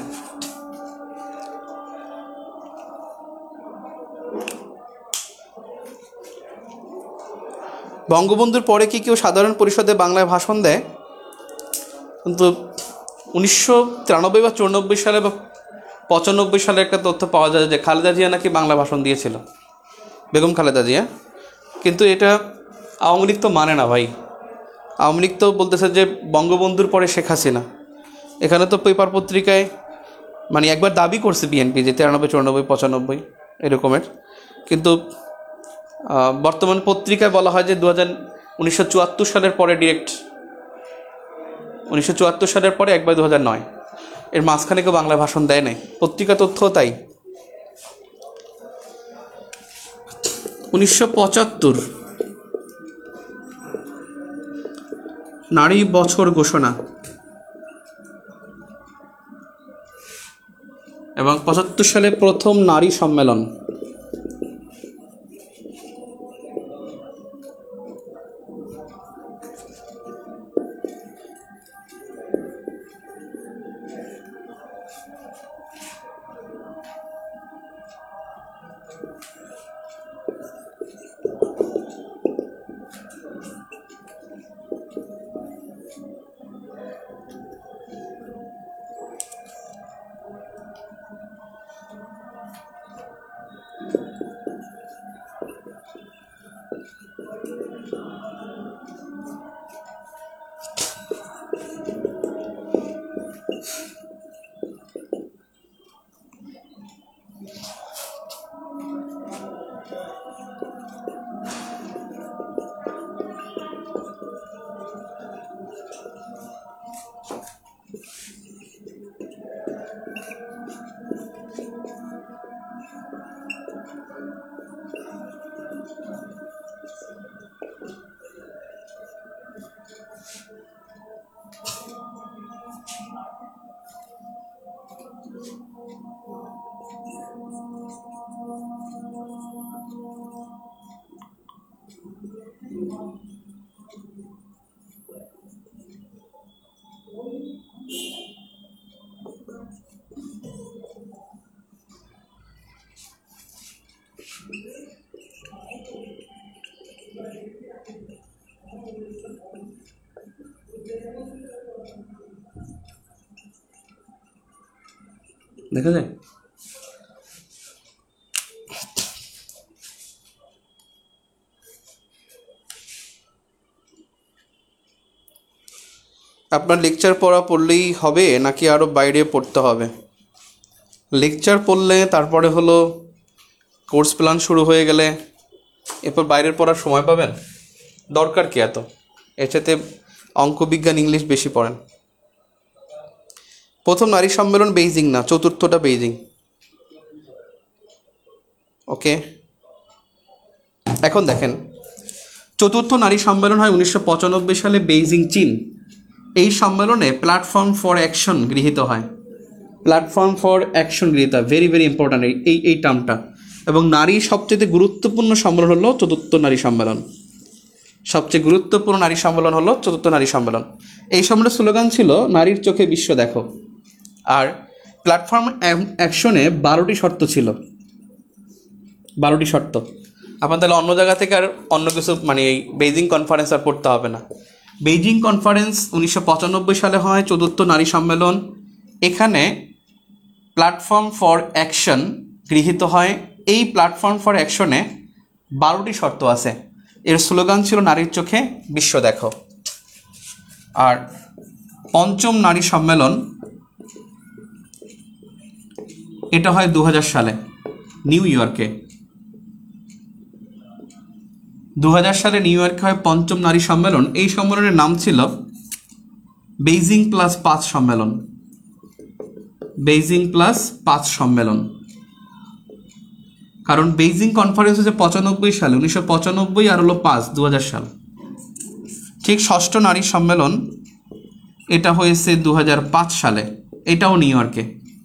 বঙ্গবন্ধুর পরে কি কেউ সাধারণ পরিষদে বাংলায় ভাষণ দেয়? কিন্তু উনিশশো তিরানব্বই বা চুরানব্বই সালে বা পঁচানব্বই সালে একটা তথ্য পাওয়া যায় যে খালেদা জিয়া নাকি বাংলা ভাষণ দিয়েছিল, বেগম খালেদা জিয়া। কিন্তু এটা আওয়ামী লীগ তো মানে না ভাই। আওয়ামী লীগ তো বলতেছে যে বঙ্গবন্ধুর পরে শেখ হাসিনা। এখানে তো পেপার পত্রিকায় মানে একবার দাবি করছে বিএনপি যে তিরানব্বই চুরানব্বই পঁচানব্বই এরকমের, কিন্তু বর্তমান পত্রিকায় বলা হয় যে দু হাজার উনিশশো চুয়াত্তর সালের পরে ডিরেক্ট উনিশশো চুয়াত্তর সালের পরে একবার দু হাজার নয় এর মাঝখানে কেউ বাংলা ভাষণ দেয় নাই। পত্রিকা তথ্য তাই। উনিশশো পঁচাত্তর নারী বছর ঘোষণা এবং পঁচাত্তর সালে প্রথম নারী সম্মেলন। দেখা যায় আপনার লেকচার পড়া পড়লেই হবে নাকি আরও বাইরে পড়তে হবে? লেকচার পড়লে তারপরে হলো কোর্স প্ল্যান শুরু হয়ে গেলে এরপর বাইরের পড়ার সময় পাবেন? দরকার কি এত? এর সাথে অঙ্ক বিজ্ঞান ইংলিশ বেশি পড়েন। প্রথম নারী সম্মেলন বেইজিং না, চতুর্থটা বেইজিং। ওকে, এখন দেখেন চতুর্থ নারী সম্মেলন হয় উনিশশো পঁচানব্বই সালে বেইজিং, চীন। এই সম্মেলনে প্ল্যাটফর্ম ফর অ্যাকশন গৃহীত হয়। প্ল্যাটফর্ম ফর অ্যাকশন গৃহীত হয়, ভেরি ভেরি ইম্পর্ট্যান্ট এই এই টার্মটা। এবং নারী সবচেয়ে গুরুত্বপূর্ণ সম্মেলন হলো চতুর্থ নারী সম্মেলন। সবচেয়ে গুরুত্বপূর্ণ নারী সম্মেলন হলো চতুর্থ নারী সম্মেলন। এই সম্মেলনের স্লোগান ছিল নারীর চোখে বিশ্ব দেখো। আর প্ল্যাটফর্ম অ্যাকশনে বারোটি শর্ত ছিল, বারোটি শর্ত। আপনার তাহলে অন্য জায়গা থেকে আর অন্য কিছু মানে এই বেইজিং কনফারেন্স আর পড়তে হবে না। বেইজিং কনফারেন্স উনিশশো পঁচানব্বই সালে হয়, চতুর্থ নারী সম্মেলন। এখানে প্ল্যাটফর্ম ফর অ্যাকশন গৃহীত হয়। এই প্ল্যাটফর্ম ফর অ্যাকশনে বারোটি শর্ত আছে। এর স্লোগান ছিল নারীর চোখে বিশ্ব দেখো। আর পঞ্চম নারী সম্মেলন এটা হয় দু হাজার সালে নিউ ইয়র্কে। দু হাজার সালে নিউ ইয়র্কে হয় পঞ্চম নারী সম্মেলন। এই সম্মেলনের নাম ছিল বেইজিং প্লাস পাঁচ সম্মেলন। বেইজিং প্লাস পাঁচ সম্মেলন। কারণ বেইজিং কনফারেন্স হচ্ছে পঁচানব্বই সালে, উনিশশো পঁচানব্বই আর হলো পাঁচ, দু হাজার সাল। ঠিক ষষ্ঠ নারী সম্মেলন এটা হয়েছে দু হাজার পাঁচ সালে, এটাও নিউ ইয়র্কে।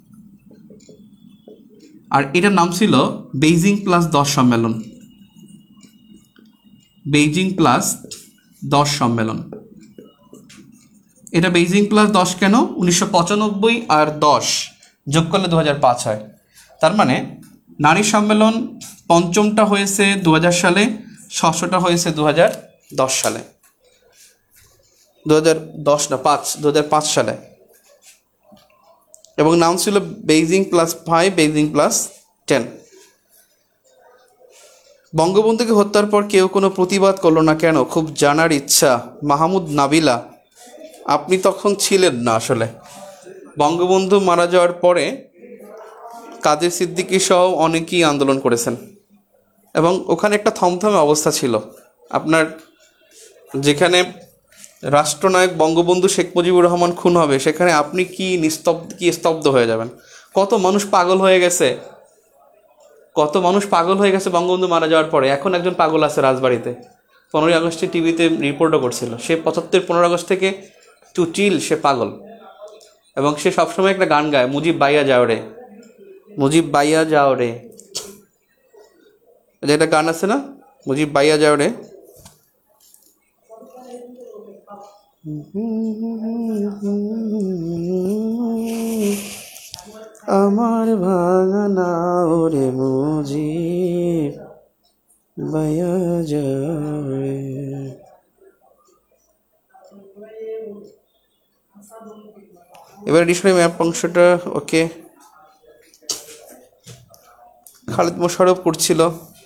আর এটার নাম ছিল বেইজিং প্লাস দশ সম্মেলন। বেইজিং প্লাস দশ সম্মেলন। এটা বেইজিং প্লাস দশ কেন? উনিশশো পঁচানব্বই আর দশ যোগ করলে দু হাজার পাঁচ হয়। তার মানে নারী সম্মেলন পঞ্চমটা হয়েছে দু হাজার সালে, ষষ্ঠটা হয়েছে দু হাজার দশ সালে। দু হাজার দশ না পাঁচ, দু হাজার পাঁচ সালে। এবং নাম ছিল Beijing plus five, Beijing plus ten. বঙ্গবন্ধুকে হত্যার পর কেউ কোনো প্রতিবাদ করলো না কেন? খুব জানার ইচ্ছা। মাহমুদ নাবিলা, আপনি তখন ছিলেন না আসলে। বঙ্গবন্ধু মারা যাওয়ার পরে কাদের সিদ্দিকী সহ অনেকেই আন্দোলন করেছেন এবং ওখানে একটা থমথমে অবস্থা ছিল। আপনার যেখানে রাষ্ট্রনায়ক বঙ্গবন্ধু শেখ মুজিবুর রহমান খুন হবে, সেখানে আপনি কি নিস্তব্ধ কি স্তব্ধ হয়ে যাবেন? কত মানুষ পাগল হয়ে গেছে, কত মানুষ পাগল হয়ে গেছে বঙ্গবন্ধু মারা যাওয়ার পরে। এখন একজন পাগল আছে রাজবাড়িতে, পনেরোই আগস্টে টিভিতে রিপোর্টও করছিল। সে পঁচাত্তর পনেরো আগস্ট থেকে টু চিল, সে পাগল। এবং সে সবসময় একটা গান গায়, মুজিব বাইয়া যাও রে, মুজিব বাইয়া যাও রে। একটা গান আছে না, মুজিব বাইয়া যাও রে। আমার ভাঙানা ওরে মুজিব বাইয়া যাও রে। এবার ডিকশনারি ম্যাপ অংশটা ওকে। খালিদ মোশাররফ করছিল।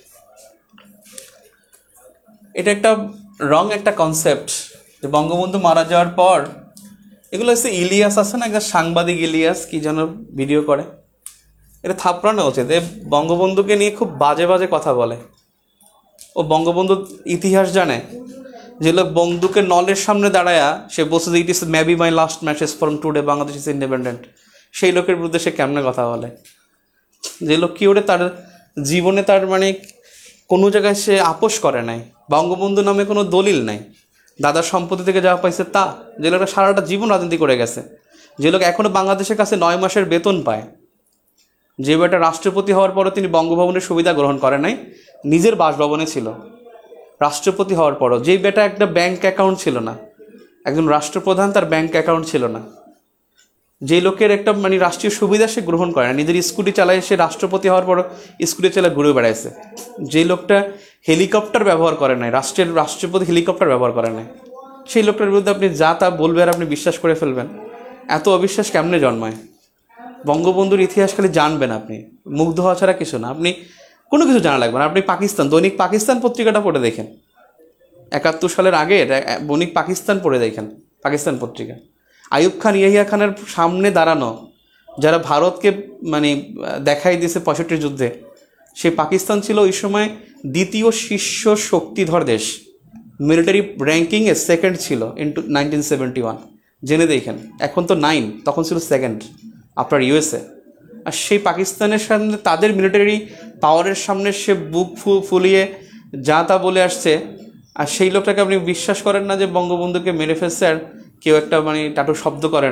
এটা একটা রং একটা কনসেপ্ট যে বঙ্গবন্ধু মারা যাওয়ার পর, এগুলো হচ্ছে ইলিয়াস আছে না, একটা সাংবাদিক ইলিয়াস কি যেন ভিডিও করে, এটা থাপড়ানো উচিত। এ বঙ্গবন্ধুকে নিয়ে খুব বাজে বাজে কথা বলে। ও বঙ্গবন্ধুর ইতিহাস জানে। যে লোক বন্দুকের নলের সামনে দাঁড়ায়া সে বলছে যে it is maybe my last message from today Bangladesh is independent, সেই লোকের বিরুদ্ধে সে কেমনে কথা বলে? যে লোক কি ওরে তার জীবনে তার মানে কোনো জায়গায় সে আপোষ করে নাই, বঙ্গবন্ধু নামে কোনো দলিল নাই, দাদার সম্পত্তি থেকে যা পাইছে তা। যে লোকটা সারাটা জীবন রাজনীতি করে গেছে, যে লোক এখনও বাংলাদেশের কাছে নয় মাসের বেতন পায়, যে বেটা রাষ্ট্রপতি হওয়ার পরও তিনি বঙ্গভবনের সুবিধা গ্রহণ করে নাই, নিজের বাসভবনে ছিল রাষ্ট্রপতি হওয়ার পরও। যেই বেটা একটা ব্যাংক অ্যাকাউন্ট ছিল না, একজন রাষ্ট্রপ্রধান তার ব্যাংক অ্যাকাউন্ট ছিল না, যেই লোকের একটা মানে রাষ্ট্রীয় সুবিধা সে গ্রহণ করে না, নিজের স্কুটি চালায়, সে রাষ্ট্রপতি হওয়ার পর স্কুটি চালায় ঘুরে বেড়াইছে। যেই লোকটা হেলিকপ্টার ব্যবহার করে নাই, রাষ্ট্রের রাষ্ট্রপতি হেলিকপ্টার ব্যবহার করে নাই, সেই লোকটার বিরুদ্ধে আপনি যা তা বলবে আর আপনি বিশ্বাস করে ফেলবেন। এত অবিশ্বাস কেমনে জন্মায়? বঙ্গবন্ধুর ইতিহাস খালি জানবেন আপনি, মুগ্ধ হওয়া ছাড়া কিছু না। আপনি কোনো কিছু জানা লাগবে না। আপনি পাকিস্তান দৈনিক পাকিস্তান পত্রিকাটা পড়ে দেখেন, একাত্তর সালের আগে দৈনিক পাকিস্তান পড়ে দেখেন, পাকিস্তান পত্রিকা। আইয়ুব খান ইয়াহিয়া খানের সামনে দাঁড়ানো, যারা ভারতকে মানে দেখাই দিয়েছে পঁয়ষট্টির যুদ্ধে, সে পাকিস্তান ছিল ওই সময় দ্বিতীয় শীর্ষ শক্তিধর দেশ, মিলিটারি র্যাঙ্কিংয়ে সেকেন্ড ছিল in to nineteen seventy one. জেনে দেখেন, এখন তো নাইন, তখন ছিল সেকেন্ড আপনার ইউএসএ। আর সেই পাকিস্তানের সামনে তাদের মিলিটারি পাওয়ারের সামনে সে বুক ফু ফুলিয়ে যা তা বলে আসছে। আর সেই লোকটাকে আপনি বিশ্বাস করেন না যে বঙ্গবন্ধুকে মেরে ফেলছে আর কেউ একটা মানে টাটু শব্দ করে নাই।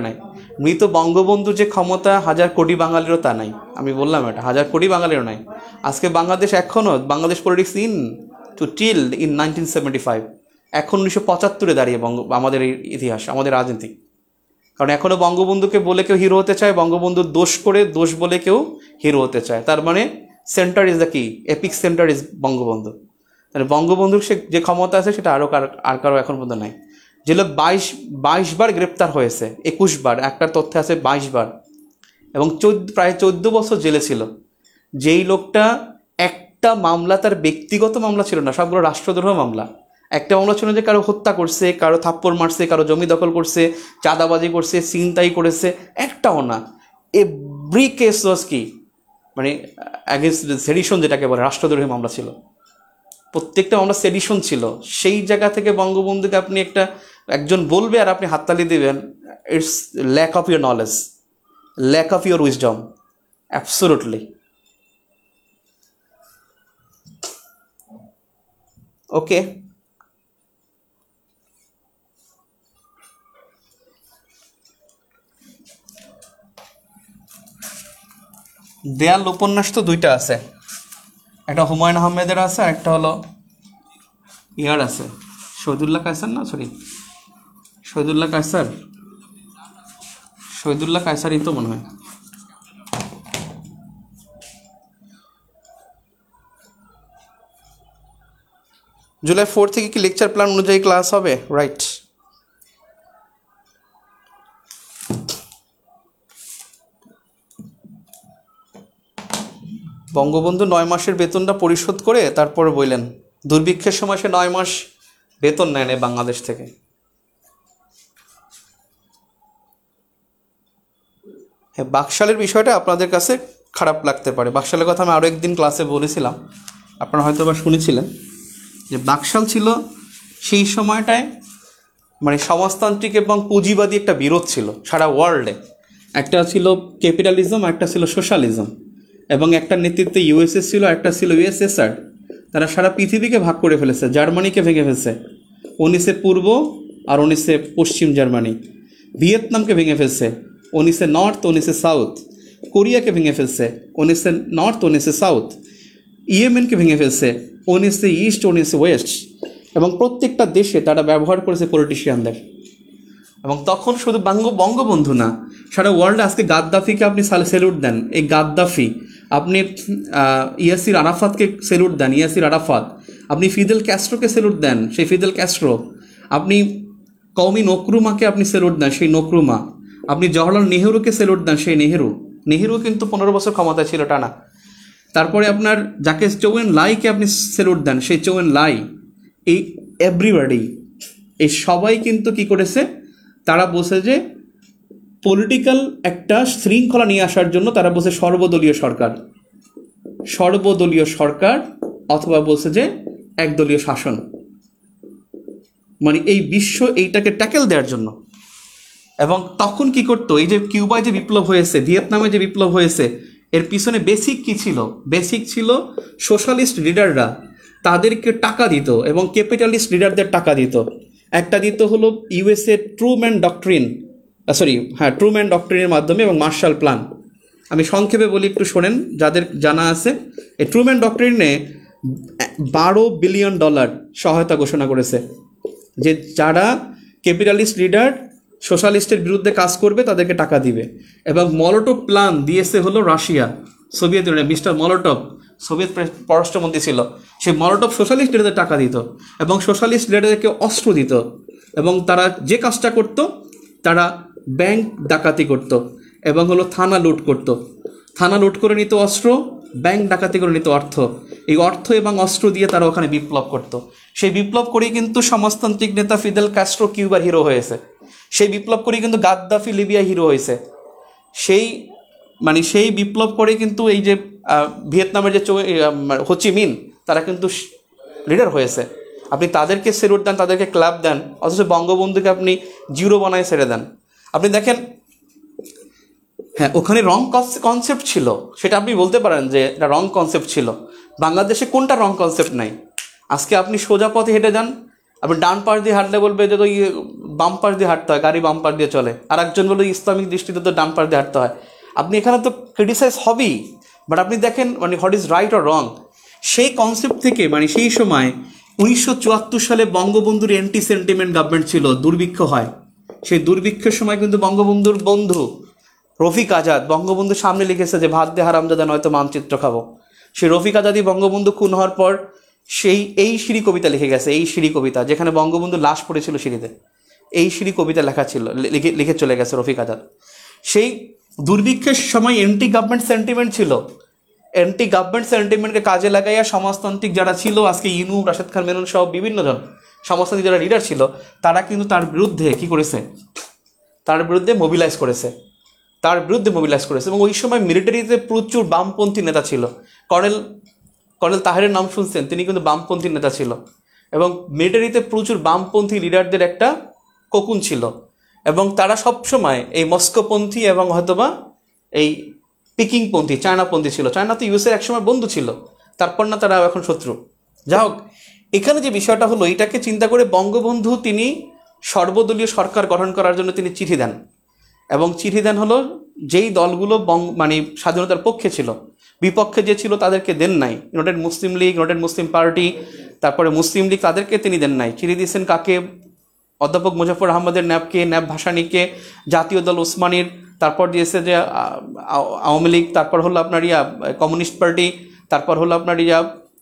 মৃত বঙ্গবন্ধুর যে ক্ষমতা হাজার কোটি বাঙালিরও তা নাই, আমি বললাম এটা হাজার কোটি বাঙালিরও নাই। আজকে বাংলাদেশ এখনও Bangladesh politics in to till in nineteen seventy five এখন উনিশশো পঁচাত্তরে দাঁড়িয়ে বঙ্গ আমাদের এই ইতিহাস, আমাদের রাজনীতি। কারণ এখনও বঙ্গবন্ধুকে বলে কেউ হিরো হতে চায়, বঙ্গবন্ধুর দোষ করে দোষ বলে কেউ হিরো হতে চায়। তার মানে সেন্টার ইজ দ্য কি, এপিক সেন্টার ইজ বঙ্গবন্ধু। মানে বঙ্গবন্ধুর সে যে ক্ষমতা আছে সেটা আরও কার আর কারো এখন পর্যন্ত নাই। যে লোক বাইশ বাইশ বার গ্রেপ্তার হয়েছে, একুশ বার, একটা তথ্য আছে বাইশ বার, এবং চোদ্দ প্রায় চোদ্দ বছর জেলে ছিল, যেই লোকটা একটা মামলা তার ব্যক্তিগত মামলা ছিল না, সবগুলো রাষ্ট্রদ্রোহ মামলা। একটা মামলা ছিল যে কারো হত্যা করছে, কারো থাপ্পড় মারছে, কারো জমি দখল করছে, চাঁদাবাজি করছে, ছিনতাই করেছে, একটাও না। এভরি কেস ওয়াজ কি, মানে অ্যাগেন্স্ট সেডিশন যেটাকে বলে, রাষ্ট্রদ্রোহী মামলা ছিল, প্রত্যেকটা মামলা সেডিশন ছিল। সেই জায়গা থেকে বঙ্গবন্ধুকে আপনি একটা একজন বলবে আর আপনি হাততালি দেবেন, it's lack of your knowledge, lack of your wisdom, absolutely. Okay, দেয়াল উপন্যাস তো দুইটা আছে, একটা হুমায়ুন আহমেদের আছে আর একটা হলো ইয়ার আছে, শহীদুল্লাহ কায়সার, না সরি শহীদুল্লাহ কায়সার, শহীদুল্লাহ কায়সারই তো মনে হয়। জুলাই ফোর থেকে কি লেকচার প্ল্যান অনুযায়ী ক্লাস হবে? রাইট। বঙ্গবন্ধু নয় মাসের বেতনটা পরিশোধ করে তারপরে বললেন, দুর্ভিক্ষের সময় সে নয় মাস বেতন নেয় না বাংলাদেশ থেকে। হ্যাঁ, বাকশালের বিষয়টা আপনাদের কাছে খারাপ লাগতে পারে। বাকশালের কথা আমি আরও একদিন ক্লাসে বলেছিলাম, আপনারা হয়তো বা শুনেছিলেন, যে বাকশাল ছিল সেই সময়টায় মানে সমাজতান্ত্রিক এবং পুঁজিবাদী একটা বিরোধ ছিল সারা ওয়ার্ল্ডে। একটা ছিল ক্যাপিটালিজম, একটা ছিল সোশ্যালিজম, এবং একটা নেতৃত্বে ইউএসএস ছিল, একটা ছিল ইউএসএসআর। তারা সারা পৃথিবীকে ভাগ করে ফেলেছে, জার্মানিকে ভেঙে ফেলছে, উনিশে পূর্ব আর উনিশে পশ্চিম জার্মানি, ভিয়েতনামকে ভেঙে ফেলছে, উনিশে নর্থ উনিশে সাউথ, কোরিয়াকে ভেঙে ফেলছে, উনিশে নর্থ উনিশে সাউথ, ইয়েমেনকে ভেঙে ফেলছে, উনিশে ইস্ট উনিশে ওয়েস্ট, এবং প্রত্যেকটা দেশে তারা ব্যবহার করেছে পলিটিশিয়ানদের। এবং তখন শুধু বঙ্গ বঙ্গবন্ধু না, সারা ওয়ার্ল্ডে আজকে গাদ্দাফিকে আপনি স্যালুট দেন, এই গাদ্দাফি, আপনি ইয়াসির আরাফাতকে স্যালুট দেন, ইয়াসির আরাফাত, আপনি ফিদেল ক্যাস্ট্রোকে স্যালুট দেন, সেই ফিদেল ক্যাস্ট্রো, আপনি কওমি নকরুমাকে আপনি স্যালুট দেন, সেই নকরুমা, আপনি জওহরলাল নেহেরুকে স্যালুট দেন, সেই নেহেরু। নেহেরু কিন্তু পনেরো বছর ক্ষমতায় ছিল টানা। তারপরে আপনার যাকে চৌয়েন লাইকে আপনি স্যালুট দেন, সেই চৌয়েন লাই, এই এভরিবডি, এই সবাই কিন্তু কি করেছে, তারা বসে যে পলিটিক্যাল একটা শৃঙ্খলা নিয়ে আসার জন্য তারা বসে সর্বদলীয় সরকার, সর্বদলীয় সরকার অথবা বলছে যে একদলীয় শাসন, মানে এই বিশ্ব এইটাকে ট্যাকেল দেওয়ার জন্য। এবং তখন কি করতো, এই যে কিউবায় যে বিপ্লব হয়েছে, ভিয়েতনামে যে বিপ্লব হয়েছে, এর পিছনে বেসিক কি ছিল? বেসিক ছিল সোশ্যালিস্ট লিডাররা তাদেরকে টাকা দিত এবং ক্যাপিটালিস্ট লিডারদের টাকা দিত। একটা দিত হলো ইউএসএ ট্রুম্যান ডক্ট্রিন, সরি হ্যাঁ ট্রুম্যান ডক্ট্রিনের মাধ্যমে, এবং মার্শাল প্ল্যান। আমি সংক্ষেপে বলি, একটু শোনেন যাদের জানা আছে। এই ট্রুম্যান ডক্ট্রিনে বারো বিলিয়ন ডলার সহায়তা ঘোষণা করেছে, যে যারা ক্যাপিটালিস্ট লিডার সোশ্যালিস্টের বিরুদ্ধে কাজ করবে তাদেরকে টাকা দিবে। এবং মলোটভ প্ল্যান দিয়েছে হলো Russia, Soviet Union, mister Molotov Soviet পররাষ্ট্রমন্ত্রী ছিল, সেই মলোটভ সোশ্যালিস্ট লিডারদের টাকা দিত এবং সোশ্যালিস্ট লিডারদেরকে অস্ত্র দিত। এবং তারা যে কাজটা করত, তারা ব্যাংক ডাকাতি করত এবং হলো থানা লুট করত। থানা লুট করে নিত অস্ত্র, ব্যাংক ডাকাতি করে নিত অর্থ। এই অর্থ এবং অস্ত্র দিয়ে তারা ওখানে বিপ্লব করত। সেই বিপ্লব করেই কিন্তু সমাজতান্ত্রিক নেতা ফিদেল ক্যাস্ট্রো কিউবার হিরো হয়েছে। সেই বিপ্লব করেই কিন্তু গাদ্দাফি লিবিয়া হিরো হয়েছে। সেই মানে সেই বিপ্লব করে কিন্তু এই যে ভিয়েতনামের যে হোচিমিন, তারা কিন্তু লিডার হয়েছে। আপনি তাদেরকে সেলুট দেন, তাদেরকে ক্লাব দেন, অথচ বঙ্গবন্ধুকে আপনি জিরো বানায় ছেড়ে দেন। আপনি দেখেন, হ্যাঁ ওখানে রং কনসেপ্ট ছিল, সেটা আপনি বলতে পারেন যে এটা রং কনসেপ্ট ছিল। বাংলাদেশে কোনটা রং কনসেপ্ট নাই? আজকে আপনি সোজা পথে হেঁটে যান, আপনি ডান পাশ দিয়ে হাঁটলে বলবে যে তো ইয়ে বাম পাশ দিয়ে হাঁটতে হয়, গাড়ি বাম পাশ দিয়ে চলে। আর একজন বলবে ইসলামিক দৃষ্টিতে তো ডান পাশ দিয়ে হাঁটতে হয়। আপনি এখানে তো ক্রিটিসাইজ হবেই, বাট আপনি দেখেন মানে what is right or wrong. সেই কনসেপ্ট থেকে মানে সেই সময় উনিশশো চুয়াত্তর সালে বঙ্গবন্ধুর অ্যান্টি সেন্টিমেন্ট গভর্নমেন্ট ছিল, দুর্ভিক্ষ হয়। সেই দুর্ভিক্ষের সময় কিন্তু বঙ্গবন্ধুর বন্ধু রফিক আজাদ বঙ্গবন্ধুর সামনে লিখেছে যে ভাত দিয়ে হারামজাদা নয়তো মানচিত্র খাবো। সেই রফিক আজাদই বঙ্গবন্ধু খুন হওয়ার পর সেই এই সিঁড়ি কবিতা লিখে গেছে, এই সিঁড়ি কবিতা, যেখানে বঙ্গবন্ধু লাশ পড়েছিল সিঁড়িতে, এই সিঁড়ি কবিতা লেখা ছিল, লিখে লিখে চলে গেছে রফিক আজাদ। সেই দুর্ভিক্ষের সময় অ্যান্টি গভর্নমেন্ট সেন্টিমেন্ট ছিল, অ্যান্টি গভর্নমেন্ট সেন্টিমেন্টকে কাজে লাগাইয়া সমাজতান্ত্রিক যারা ছিল, আজকে ইনু, রাশেদ খান মেনন সহ বিভিন্ন জন সমাজতান্ত্রিক যারা লিডার ছিল, তারা কিন্তু তার বিরুদ্ধে কি করেছে, তার বিরুদ্ধে মোবিলাইজ করেছে, তার বিরুদ্ধে মোবিলাইজ করেছে। এবং ওই সময় মিলিটারিতে প্রচুর বামপন্থী নেতা ছিল। কর্নেল কর্নেল তাহেরের নাম শুনছেন, তিনি কিন্তু বামপন্থী নেতা ছিল। এবং মিলিটারিতে প্রচুর বামপন্থী লিডারদের একটা কোকুন ছিল, এবং তারা সবসময় এই মস্কোপন্থী এবং হয়তোবা এই পিকিংপন্থী, চায়নাপন্থী ছিল। চায়না তো ইউএসের একসময় বন্ধু ছিল, তারপর না তারা এখন শত্রু। যা হোক, এখানে যে বিষয়টা হলো, এটাকে চিন্তা করে বঙ্গবন্ধু তিনি সর্বদলীয় সরকার গঠন করার জন্য তিনি চিঠি দেন। এবং চিঠি দেন হলো যেই দলগুলো বঙ্গ মানে স্বাধীনতার পক্ষে ছিল, বিপক্ষে যে ছিল তাদেরকে দেন নাই। United Muslim League, United Muslim party, তারপরে মুসলিম লীগ, তাদেরকে তিনি দেন নাই। চিঠি দিয়েছেন কাকে? অধ্যাপক মুজাফর আহমদের ন্যাপকে, ন্যাপ ভাসানীকে, জাতীয় দল ওসমানীর, তারপর দিয়েছে যে আওয়ামী লীগ, তারপর হলো আপনার ইয়া কমিউনিস্ট পার্টি, তারপর হলো আপনার ইয়া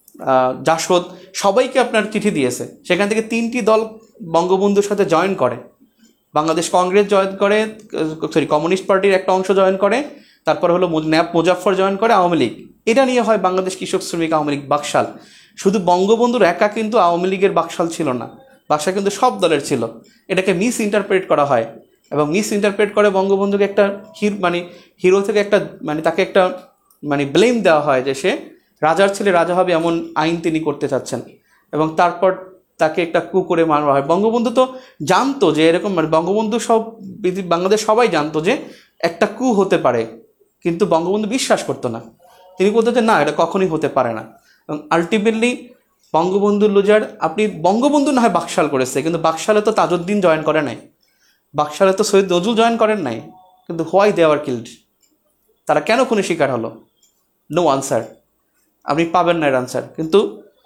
জাসদ, সবাইকে আপনার চিঠি দিয়েছে। সেখান থেকে তিনটি দল বঙ্গবন্ধুর সাথে জয়েন করে, বাংলাদেশ কংগ্রেস জয়েন করে, সরি কমিউনিস্ট পার্টির একটা অংশ জয়েন করে, তারপর হলো ন্যাপ মুজাফফর জয়েন করে, আওয়ামী লীগ। এটা নিয়ে হয় বাংলাদেশ কৃষক শ্রমিক আওয়ামী লীগ বাকশাল। শুধু বঙ্গবন্ধুর একা কিন্তু আওয়ামী লীগের বাকশাল ছিল না, বাকশাল কিন্তু সব দলের ছিল। এটাকে মিস ইন্টারপ্রেট করা হয়, এবং মিস ইন্টারপ্রেট করে বঙ্গবন্ধুকে একটা হির মানে হিরো থেকে একটা মানে তাকে একটা মানে ব্লেম দেওয়া হয় যে সে রাজার ছেলে রাজা হবে এমন আইন তিনি করতে চাচ্ছেন, এবং তারপর তাকে একটা কু করে মারা হয়। বঙ্গবন্ধু তো জানতো যে এরকম, মানে বঙ্গবন্ধু সব বাংলাদেশ সবাই জানতো যে একটা কু হতে পারে, কিন্তু বঙ্গবন্ধু বিশ্বাস করতো না। তিনি বলতেন যে না, এটা কখনোই হতে পারে না। এবং আলটিমেটলি বঙ্গবন্ধু লুজার। আপনি বঙ্গবন্ধু না হয় বাকশাল করেছে, কিন্তু বাকশালে তো তাজউদ্দিন জয়েন করে নাই, বাকশালে তো সৈয়দ নজরুল জয়েন করেন নাই, কিন্তু হোয়াই দে আর কিল্ড? তারা কেন খুনের শিকার হলো? নো আনসার, আপনি পাবেন না এর আনসার। কিন্তু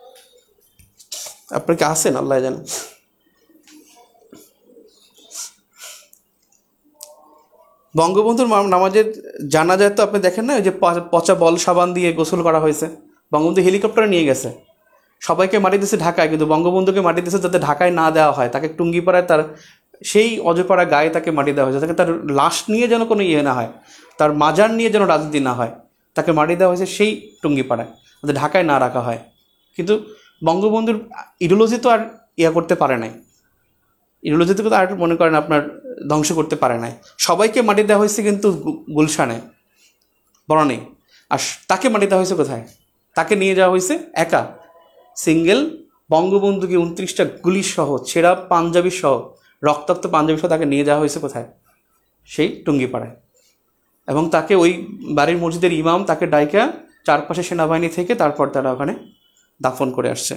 আপনার কি আসেন আল্লাহ জানে। বঙ্গবন্ধুর নামাজের জানাজায় তো আপনি দেখেন না, ওই যে পচা বল সাবান দিয়ে গোসল করা হয়েছে। বঙ্গবন্ধু হেলিকপ্টারে নিয়ে গেছে, সবাইকে মাটি দিয়েছে ঢাকায়, কিন্তু বঙ্গবন্ধুকে মাটি দিয়েছে যাতে ঢাকায় না দেওয়া হয়। তাকে টুঙ্গিপাড়ায় তার সেই অজপাড়া গায়ে তাকে মাটি দেওয়া হয়েছে, তাকে তার লাশ নিয়ে যেন কোনো ইয়ে না হয়, তার মাজার নিয়ে যেন রাজনীতি না হয়, তাকে মাটি দেওয়া হয়েছে সেই টুঙ্গিপাড়ায়, যাতে ঢাকায় না রাখা হয়। কিন্তু বঙ্গবন্ধুর ইডিওলজি তো আর ইয়া করতে পারে নাই, ইডিওলজি তো আর মনে করেন আপনার ধ্বংস করতে পারে নাই। সবাইকে মাটি দেওয়া হয়েছে কিন্তু গুলশানে, বনানী। আর তাকে মাটি দেওয়া হয়েছে কোথায়? তাকে নিয়ে যাওয়া হয়েছে একা, সিঙ্গেল। বঙ্গবন্ধুকে উনত্রিশটা গুলি সহ, ছেঁড়া পাঞ্জাবি সহ, রক্তাক্ত পাঞ্জাবি সহ তাকে নিয়ে যাওয়া হয়েছে কোথায়? সেই টুঙ্গিপাড়ায়। এবং তাকে ওই বাড়ির মসজিদের ইমাম তাকে ডাইকা চারপাশে সেনাবাহিনী থেকে তারপর তারা ওখানে দাফন করে আসছে।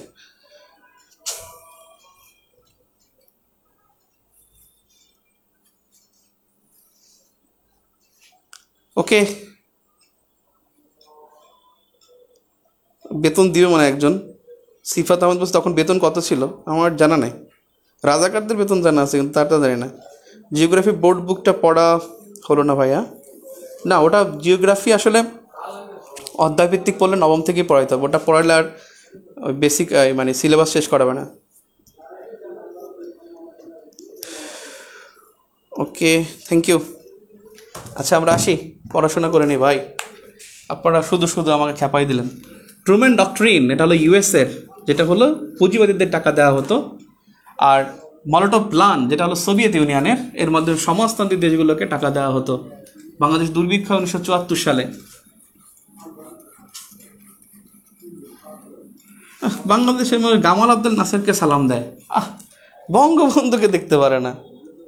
ওকে, বেতন দিবে মানে একজন সিফাত আহমেদ বলছে। তখন বেতন কত ছিল আমার জানা নেই, রাজাকারদের বেতন জানা আছে, কিন্তু তারটা জানি না। জিওগ্রাফি বোর্ড বুকটা পড়া হলো না ভাইয়া। না, ওটা জিওগ্রাফি আসলে অধ্যায়ভিত্তিক পড়লে নবম থেকেই পড়াইতে হবে, ওটা পড়াইলে আর বেসিক মানে সিলেবাস শেষ করাবে না। Okay, thank you. আচ্ছা, আমরা আসি, পড়াশোনা করে নিই ভাই। আপনারা শুধু শুধু আমাকে খেপাই দিলেন। ট্রুম্যান ডক্ট্রিন, এটা হলো ইউএসের, যেটা হলো পুঁজিবাদীদের টাকা দেওয়া হতো। আর মলোটভ প্ল্যান, যেটা হলো সোভিয়েত ইউনিয়নের, এর মধ্যে সমাজতান্ত্রিক দেশগুলোকে টাকা দেওয়া হতো। বাংলাদেশ দুর্ভিক্ষ উনিশশো চুয়াত্তর সালে। বাংলাদেশের মধ্যে গামাল আব্দুল নাসেরকে সালাম দেয়, আহ বঙ্গবন্ধুকে দেখতে পারে না।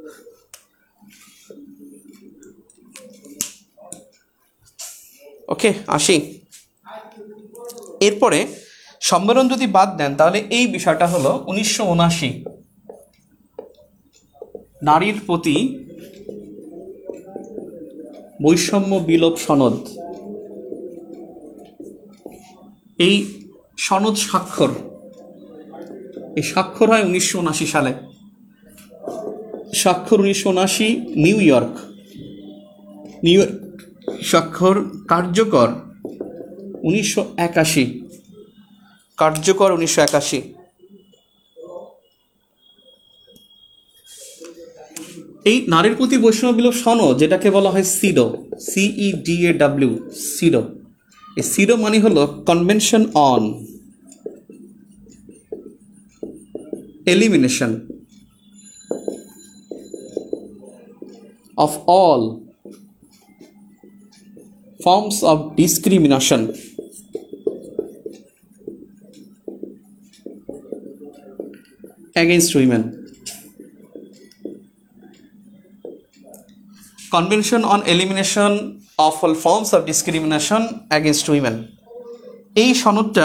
ওকে, আসি। এরপরে সম্মেলন যদি বাদ দেন, তাহলে এই বিষয়টা হলো উনিশশো উনআশি নারীর প্রতি বৈষম্য বিলোপ সনদ, এই সনদ স্বাক্ষর এই স্বাক্ষর হয় উনিশশো উনআশি সালে। স্বাক্ষর উনিশশো উনআশি, নিউ ইয়র্ক। নিউ ইয়র্ক স্বাক্ষর কার্যকর উনিশশো একাশি, কার্যকর উনিশশো একাশি। এই নারীর প্রতি বৈষম্য বিলোপ সনদ, যেটাকে বলা হয় সিডো, সিই ডি এ ডাব্লিউ, সিডো। এই সিডো মানে হলো convention on elimination of all forms of discrimination against women. Convention on Elimination of all forms of discrimination against women. এই সনদটা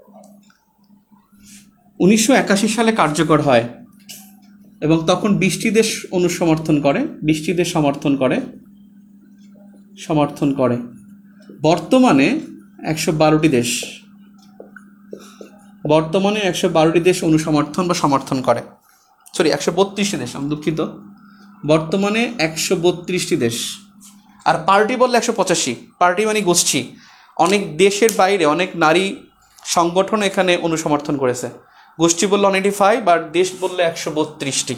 উনিশশো একাশি সালে কার্যকর হয় এবং তখন বিশটি দেশ অনুসমর্থন করে বিশটি দেশ সমর্থন করে সমর্থন করে বর্তমানে একশো বারোটি দেশ বর্তমানে একশো বারোটি দেশ অনুসমর্থন বা সমর্থন করে সরি একশো বত্রিশটি দেশ, আমি দুঃখিত, বর্তমানে একশো বত্রিশটি দেশ। আর পার্টি বললে একশো পঁচাশি, পার্টি মানে গোষ্ঠী, অনেক দেশের বাইরে অনেক নারী সংগঠন এখানে অনুসমর্থন করেছে। গোষ্ঠী বললে অনেকটি ফাইভ, আর দেশ বললে একশো বত্রিশটি।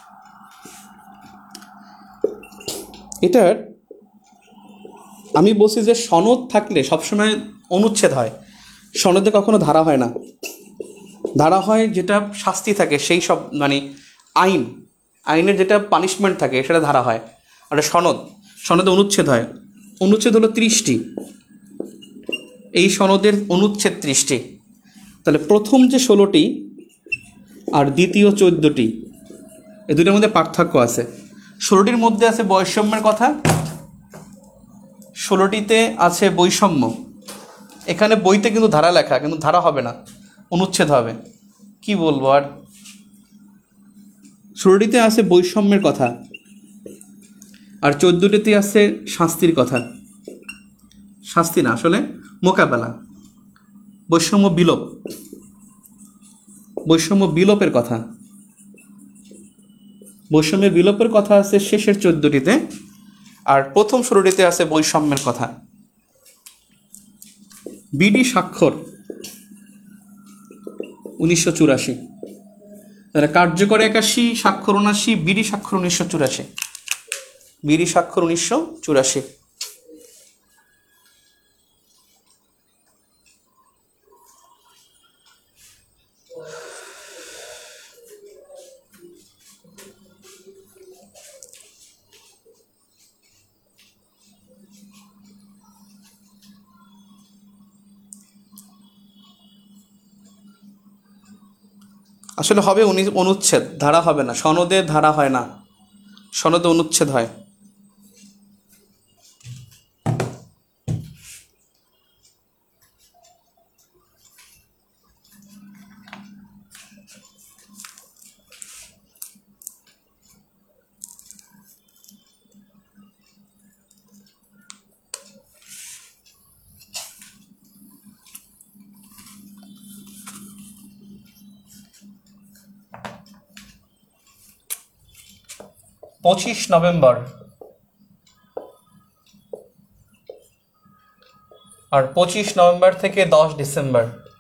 এটার আমি বলছি যে সনদ থাকলে সবসময় অনুচ্ছেদ হয়, সনদে কখনো ধারা হয় না। ধারা হয় যেটা শাস্তি থাকে, সেই সব মানে আইন আইনের যেটা পানিশমেন্ট থাকে সেটা ধারা হয়। আর সনদ সনদে অনুচ্ছেদ হয়। অনুচ্ছেদ হলো ত্রিশটি, এই সনদের অনুচ্ছেদ ত্রিশটি। তাহলে প্রথম যে ষোলোটি আর দ্বিতীয় চোদ্দোটি, এই দুটোর মধ্যে পার্থক্য আছে। ষোলোটির মধ্যে আছে বৈষম্যের কথা, ষোলোটিতে আছে বৈষম্য। এখানে বইতে কিন্তু ধারা লেখা, কিন্তু ধারা হবে না, অনুচ্ছেদ হবে। কি বলবো আর, ষোলোটিতে আছে বৈষম্যের কথা আর চোদ্দোটিতে আছে শাস্তির কথা। শাস্তি না, আসলে মোকাবেলা, বৈষম্য বিলোপ, বৈষম্য বিলোপের কথা। বৈষম্যের বিলোপের কথা আছে শেষের চোদ্দটিতে, আর প্রথম ষোলোটিতে আছে বৈষম্যের কথা। বিডি স্বাক্ষর উনিশশো চুরাশি, তাহলে কার্যকর একাশি, স্বাক্ষর উনাশি, বিডি স্বাক্ষর উনিশশো চুরাশি। বিডি স্বাক্ষর উনিশশো চুরাশি। আসলে হবে অনুচ্ছেদ, ধারা হবে না। সনদে ধারা হয় না, সনদে অনুচ্ছেদ হয়। পঁচিশ নভেম্বর আর পঁচিশ নভেম্বর থেকে দশ ডিসেম্বর